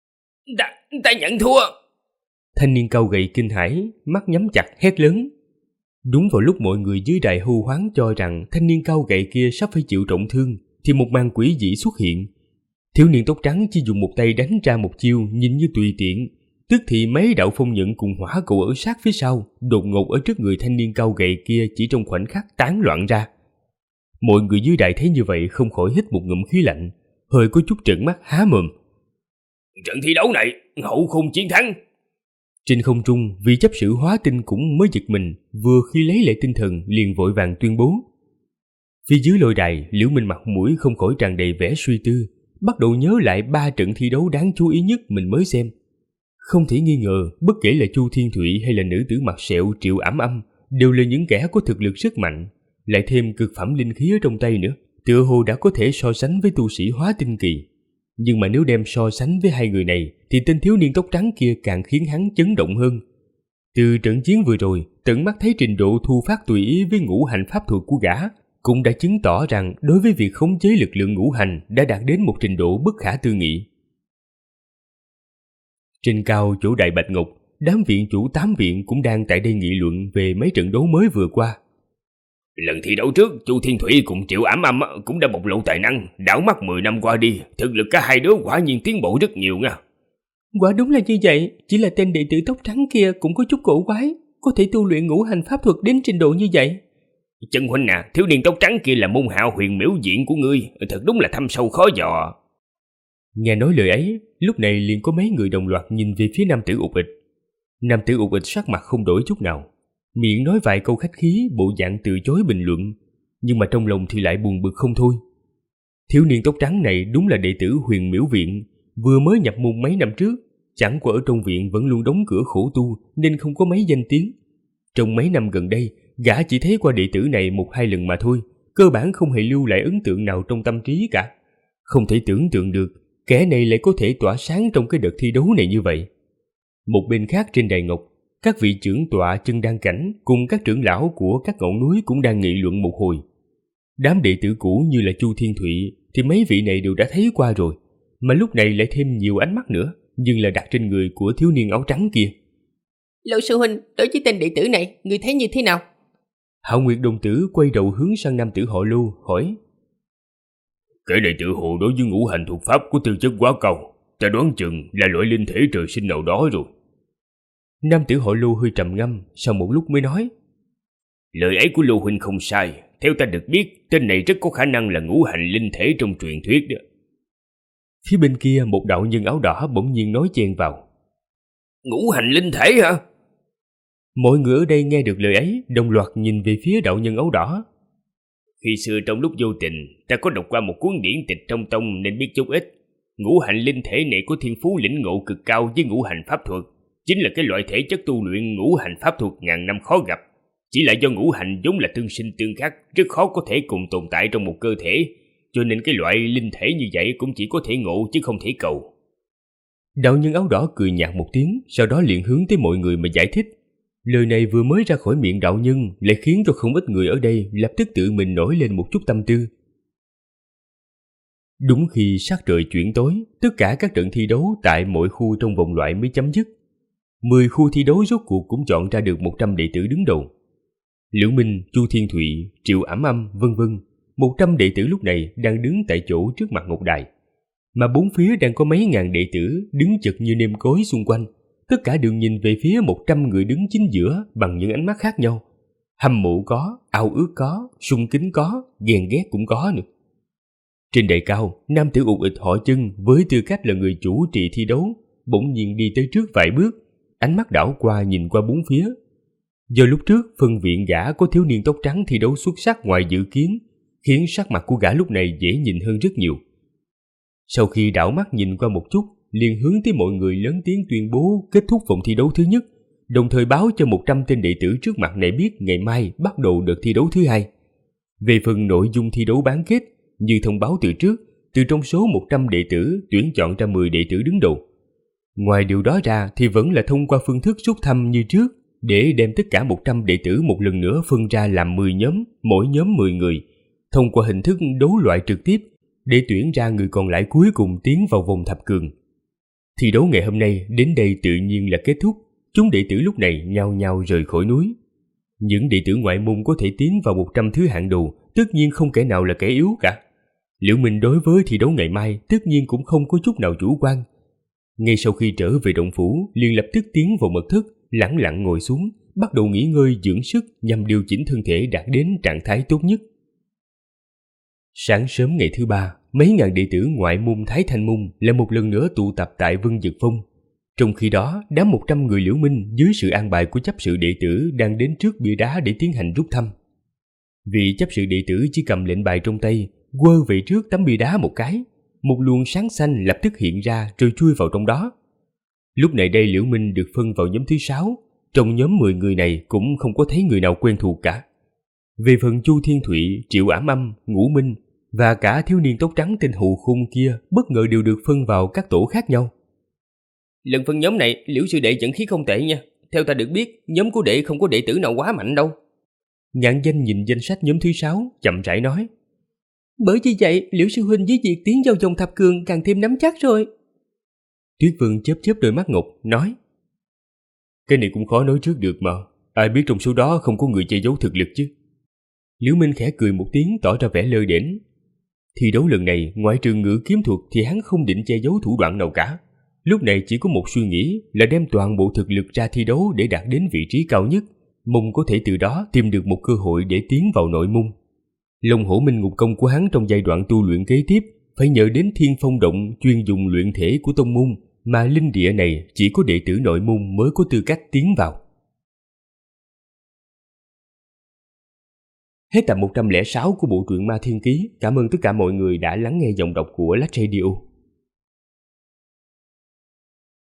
Ta nhận thua. Thanh niên cao gầy kinh hãi, mắt nhắm chặt hét lớn. Đúng vào lúc mọi người dưới đài hô hoáng cho rằng thanh niên cao gầy kia sắp phải chịu trọng thương thì một màn quỷ dị xuất hiện. Thiếu niên tóc trắng chỉ dùng một tay đánh ra một chiêu nhìn như tùy tiện, tức thì mấy đạo phong nhận cùng hỏa cầu ở sát phía sau đột ngột ở trước người thanh niên cao gầy kia chỉ trong khoảnh khắc tán loạn ra. Mọi người dưới đài thấy như vậy không khỏi hít một ngụm khí lạnh, hơi có chút trợn mắt há mồm. Trận thi đấu này Hậu Khung chiến thắng. Trên không trung, vị chấp sự hóa tinh cũng mới giật mình, vừa khi lấy lại tinh thần liền vội vàng tuyên bố. Phía dưới lôi đài, Liễu Minh mặt mũi không khỏi tràn đầy vẻ suy tư, bắt đầu nhớ lại 3 trận thi đấu đáng chú ý nhất mình mới xem. Không thể nghi ngờ, bất kể là Chu Thiên Thụy hay là nữ tử mặt sẹo Triệu Ảm Âm đều là những kẻ có thực lực rất mạnh, lại thêm cực phẩm linh khí ở trong tay nữa, tựa hồ đã có thể so sánh với tu sĩ hóa tinh kỳ. Nhưng mà nếu đem so sánh với hai người này thì tên thiếu niên tóc trắng kia càng khiến hắn chấn động hơn. Từ trận chiến vừa rồi, tận mắt thấy trình độ thu phát tùy ý với ngũ hành pháp thuật của gã cũng đã chứng tỏ rằng đối với việc khống chế lực lượng ngũ hành đã đạt đến một trình độ bất khả tư nghị. Trên cao chỗ Đại Bạch Ngục, đám viện chủ 8 viện cũng đang tại đây nghị luận về mấy trận đấu mới vừa qua. Lần thi đấu trước, Chu Thiên Thủy cùng Triệu Ảm Âm cũng đã bộc lộ tài năng, đảo mắt 10 năm qua đi, thực lực cả hai đứa quả nhiên tiến bộ rất nhiều nha. Quả đúng là như vậy, chỉ là tên đệ tử tóc trắng kia cũng có chút cổ quái, có thể tu luyện ngũ hành pháp thuật đến trình độ như vậy. Chân huynh à, thiếu niên tóc trắng kia là môn hào huyền miễu diện của ngươi, thật đúng là thâm sâu khó dò. Nghe nói lời ấy, lúc này liền có mấy người đồng loạt nhìn về phía nam tử Ục Ịch. Nam tử Ục Ịch sắc mặt không đổi chút nào, miệng nói vài câu khách khí, bộ dạng từ chối bình luận, nhưng mà trong lòng thì lại buồn bực không thôi. Thiếu niên tóc trắng này đúng là đệ tử huyền miễu viện, vừa mới nhập môn mấy năm trước, chẳng qua ở trong viện vẫn luôn đóng cửa khổ tu nên không có mấy danh tiếng. Trong mấy năm gần đây, gã chỉ thấy qua đệ tử này 1-2 lần mà thôi, cơ bản không hề lưu lại ấn tượng nào trong tâm trí cả. Không thể tưởng tượng được kẻ này lại có thể tỏa sáng trong cái đợt thi đấu này như vậy. Một bên khác trên đài ngọc, các vị trưởng tọa chân đan cảnh cùng các trưởng lão của các ngọn núi cũng đang nghị luận một hồi. Đám đệ tử cũ như là Chu Thiên Thụy thì mấy vị này đều đã thấy qua rồi, mà lúc này lại thêm nhiều ánh mắt nữa, nhưng là đặt trên người của thiếu niên áo trắng kia. Lộ sư huynh, đối với tên đệ tử này, người thấy như thế nào? Hạo Nguyệt đồng tử quay đầu hướng sang nam tử họ Lưu hỏi. Kẻ này tự hồ đối với ngũ hành thuật pháp của tư chất quá cao, ta đoán chừng là loại linh thể trời sinh nào đó rồi. Nam tử họ Lưu hơi trầm ngâm, sau một lúc mới nói. Lời ấy của Lưu huynh không sai, theo ta được biết, tên này rất có khả năng là ngũ hành linh thể trong truyền thuyết đó. Phía bên kia một đạo nhân áo đỏ bỗng nhiên nói chen vào. Ngũ hành linh thể hả? Mọi người ở đây nghe được lời ấy, đồng loạt nhìn về phía đạo nhân áo đỏ. Khi xưa trong lúc vô tình, ta có đọc qua một cuốn điển tịch trong tông nên biết chút ít. Ngũ hành linh thể này có thiên phú lĩnh ngộ cực cao với ngũ hành pháp thuật, chính là cái loại thể chất tu luyện ngũ hành pháp thuật ngàn năm khó gặp. Chỉ là do ngũ hành vốn là tương sinh tương khắc, rất khó có thể cùng tồn tại trong một cơ thể, cho nên cái loại linh thể như vậy cũng chỉ có thể ngộ chứ không thể cầu. Đạo nhân áo đỏ cười nhạt một tiếng, sau đó liền hướng tới mọi người mà giải thích. Lời này vừa mới ra khỏi miệng đạo nhân lại khiến cho không ít người ở đây lập tức tự mình nổi lên một chút tâm tư. Đúng khi sắc trời chuyển tối, tất cả các trận thi đấu tại mỗi khu trong vòng loại mới chấm dứt. 10 khu thi đấu rốt cuộc cũng chọn ra được 100 đệ tử đứng đầu. Liễu Minh, Chu Thiên Thụy, Triệu Ảm Âm, vân vân, 100 đệ tử lúc này đang đứng tại chỗ trước mặt ngọc đài. Mà bốn phía đang có mấy ngàn đệ tử đứng chật như nêm cối xung quanh. Tất cả đều nhìn về phía 100 người đứng chính giữa bằng những ánh mắt khác nhau. Hâm mộ có, ao ước có, sung kính có, ghen ghét cũng có nữa. Trên đài cao, nam tử ụt ịch họ Chân với tư cách là người chủ trì thi đấu, bỗng nhiên đi tới trước vài bước, ánh mắt đảo qua nhìn qua bốn phía. Do lúc trước phân viện gã có thiếu niên tóc trắng thi đấu xuất sắc ngoài dự kiến, khiến sắc mặt của gã lúc này dễ nhìn hơn rất nhiều. Sau khi đảo mắt nhìn qua một chút, liền hướng tới mọi người lớn tiếng tuyên bố kết thúc vòng thi đấu thứ nhất, đồng thời báo cho 100 tên đệ tử trước mặt này biết ngày mai bắt đầu đợt thi đấu thứ hai. Về phần nội dung thi đấu bán kết, như thông báo từ trước, từ trong số 100 đệ tử tuyển chọn ra 10 đệ tử đứng đầu. Ngoài điều đó ra thì vẫn là thông qua phương thức rút thăm như trước, để đem tất cả 100 đệ tử một lần nữa phân ra làm 10 nhóm, mỗi nhóm 10 người, thông qua hình thức đấu loại trực tiếp để tuyển ra người còn lại cuối cùng tiến vào vòng thập cường. Thi đấu ngày hôm nay đến đây tự nhiên là kết thúc, chúng đệ tử lúc này nhao nhao rời khỏi núi. Những đệ tử ngoại môn có thể tiến vào 100 thứ hạng đầu tất nhiên không kẻ nào là kẻ yếu cả. Liễu Minh đối với thi đấu ngày mai tất nhiên cũng không có chút nào chủ quan. Ngay sau khi trở về động phủ, liền lập tức tiến vào mật thất, lẳng lặng ngồi xuống, bắt đầu nghỉ ngơi dưỡng sức nhằm điều chỉnh thân thể đạt đến trạng thái tốt nhất. Sáng sớm ngày thứ ba, mấy ngàn đệ tử ngoại môn Thái Thanh Môn lại một lần nữa tụ tập tại Vân Dực Phong. Trong khi đó, đám 100 người Liễu Minh dưới sự an bài của chấp sự đệ tử đang đến trước bia đá để tiến hành rút thăm. Vị chấp sự đệ tử chỉ cầm lệnh bài trong tay, quơ về trước tấm bia đá một cái, một luồng sáng xanh lập tức hiện ra rồi chui vào trong đó. Lúc này đây Liễu Minh được phân vào nhóm thứ 6, trong nhóm 10 người này cũng không có thấy người nào quen thuộc cả. Về phần Chu Thiên Thụy, Triệu Ảm Âm, Ngũ Minh và cả thiếu niên tóc trắng tên Hù Khung kia bất ngờ đều được phân vào các tổ khác nhau. Lần phân nhóm này, Liễu sư đệ dẫn khí không tệ nha. Theo ta được biết, nhóm của đệ không có đệ tử nào quá mạnh đâu. Ngạn Danh nhìn danh sách nhóm thứ 6, chậm rãi nói. Bởi vì vậy, Liễu sư huynh với việc tiến vào vòng thập cường càng thêm nắm chắc rồi. Tuyết Vương chớp chớp đôi mắt ngọc, nói. Cái này cũng khó nói trước được mà, ai biết trong số đó không có người che giấu thực lực chứ. Liễu Minh khẽ cười một tiếng tỏ ra vẻ lơ đễnh. Thi đấu lần này, ngoại trừ ngự kiếm thuật thì hắn không định che giấu thủ đoạn nào cả. Lúc này chỉ có một suy nghĩ là đem toàn bộ thực lực ra thi đấu để đạt đến vị trí cao nhất, mong có thể từ đó tìm được một cơ hội để tiến vào nội môn. Long Hổ Minh Ngục Công của hắn trong giai đoạn tu luyện kế tiếp phải nhờ đến Thiên Phong Động chuyên dùng luyện thể của tông môn, mà linh địa này chỉ có đệ tử nội môn mới có tư cách tiến vào. Hết tập 106 của bộ truyện Ma Thiên Ký. Cảm ơn tất cả mọi người đã lắng nghe giọng đọc của Lách Radio.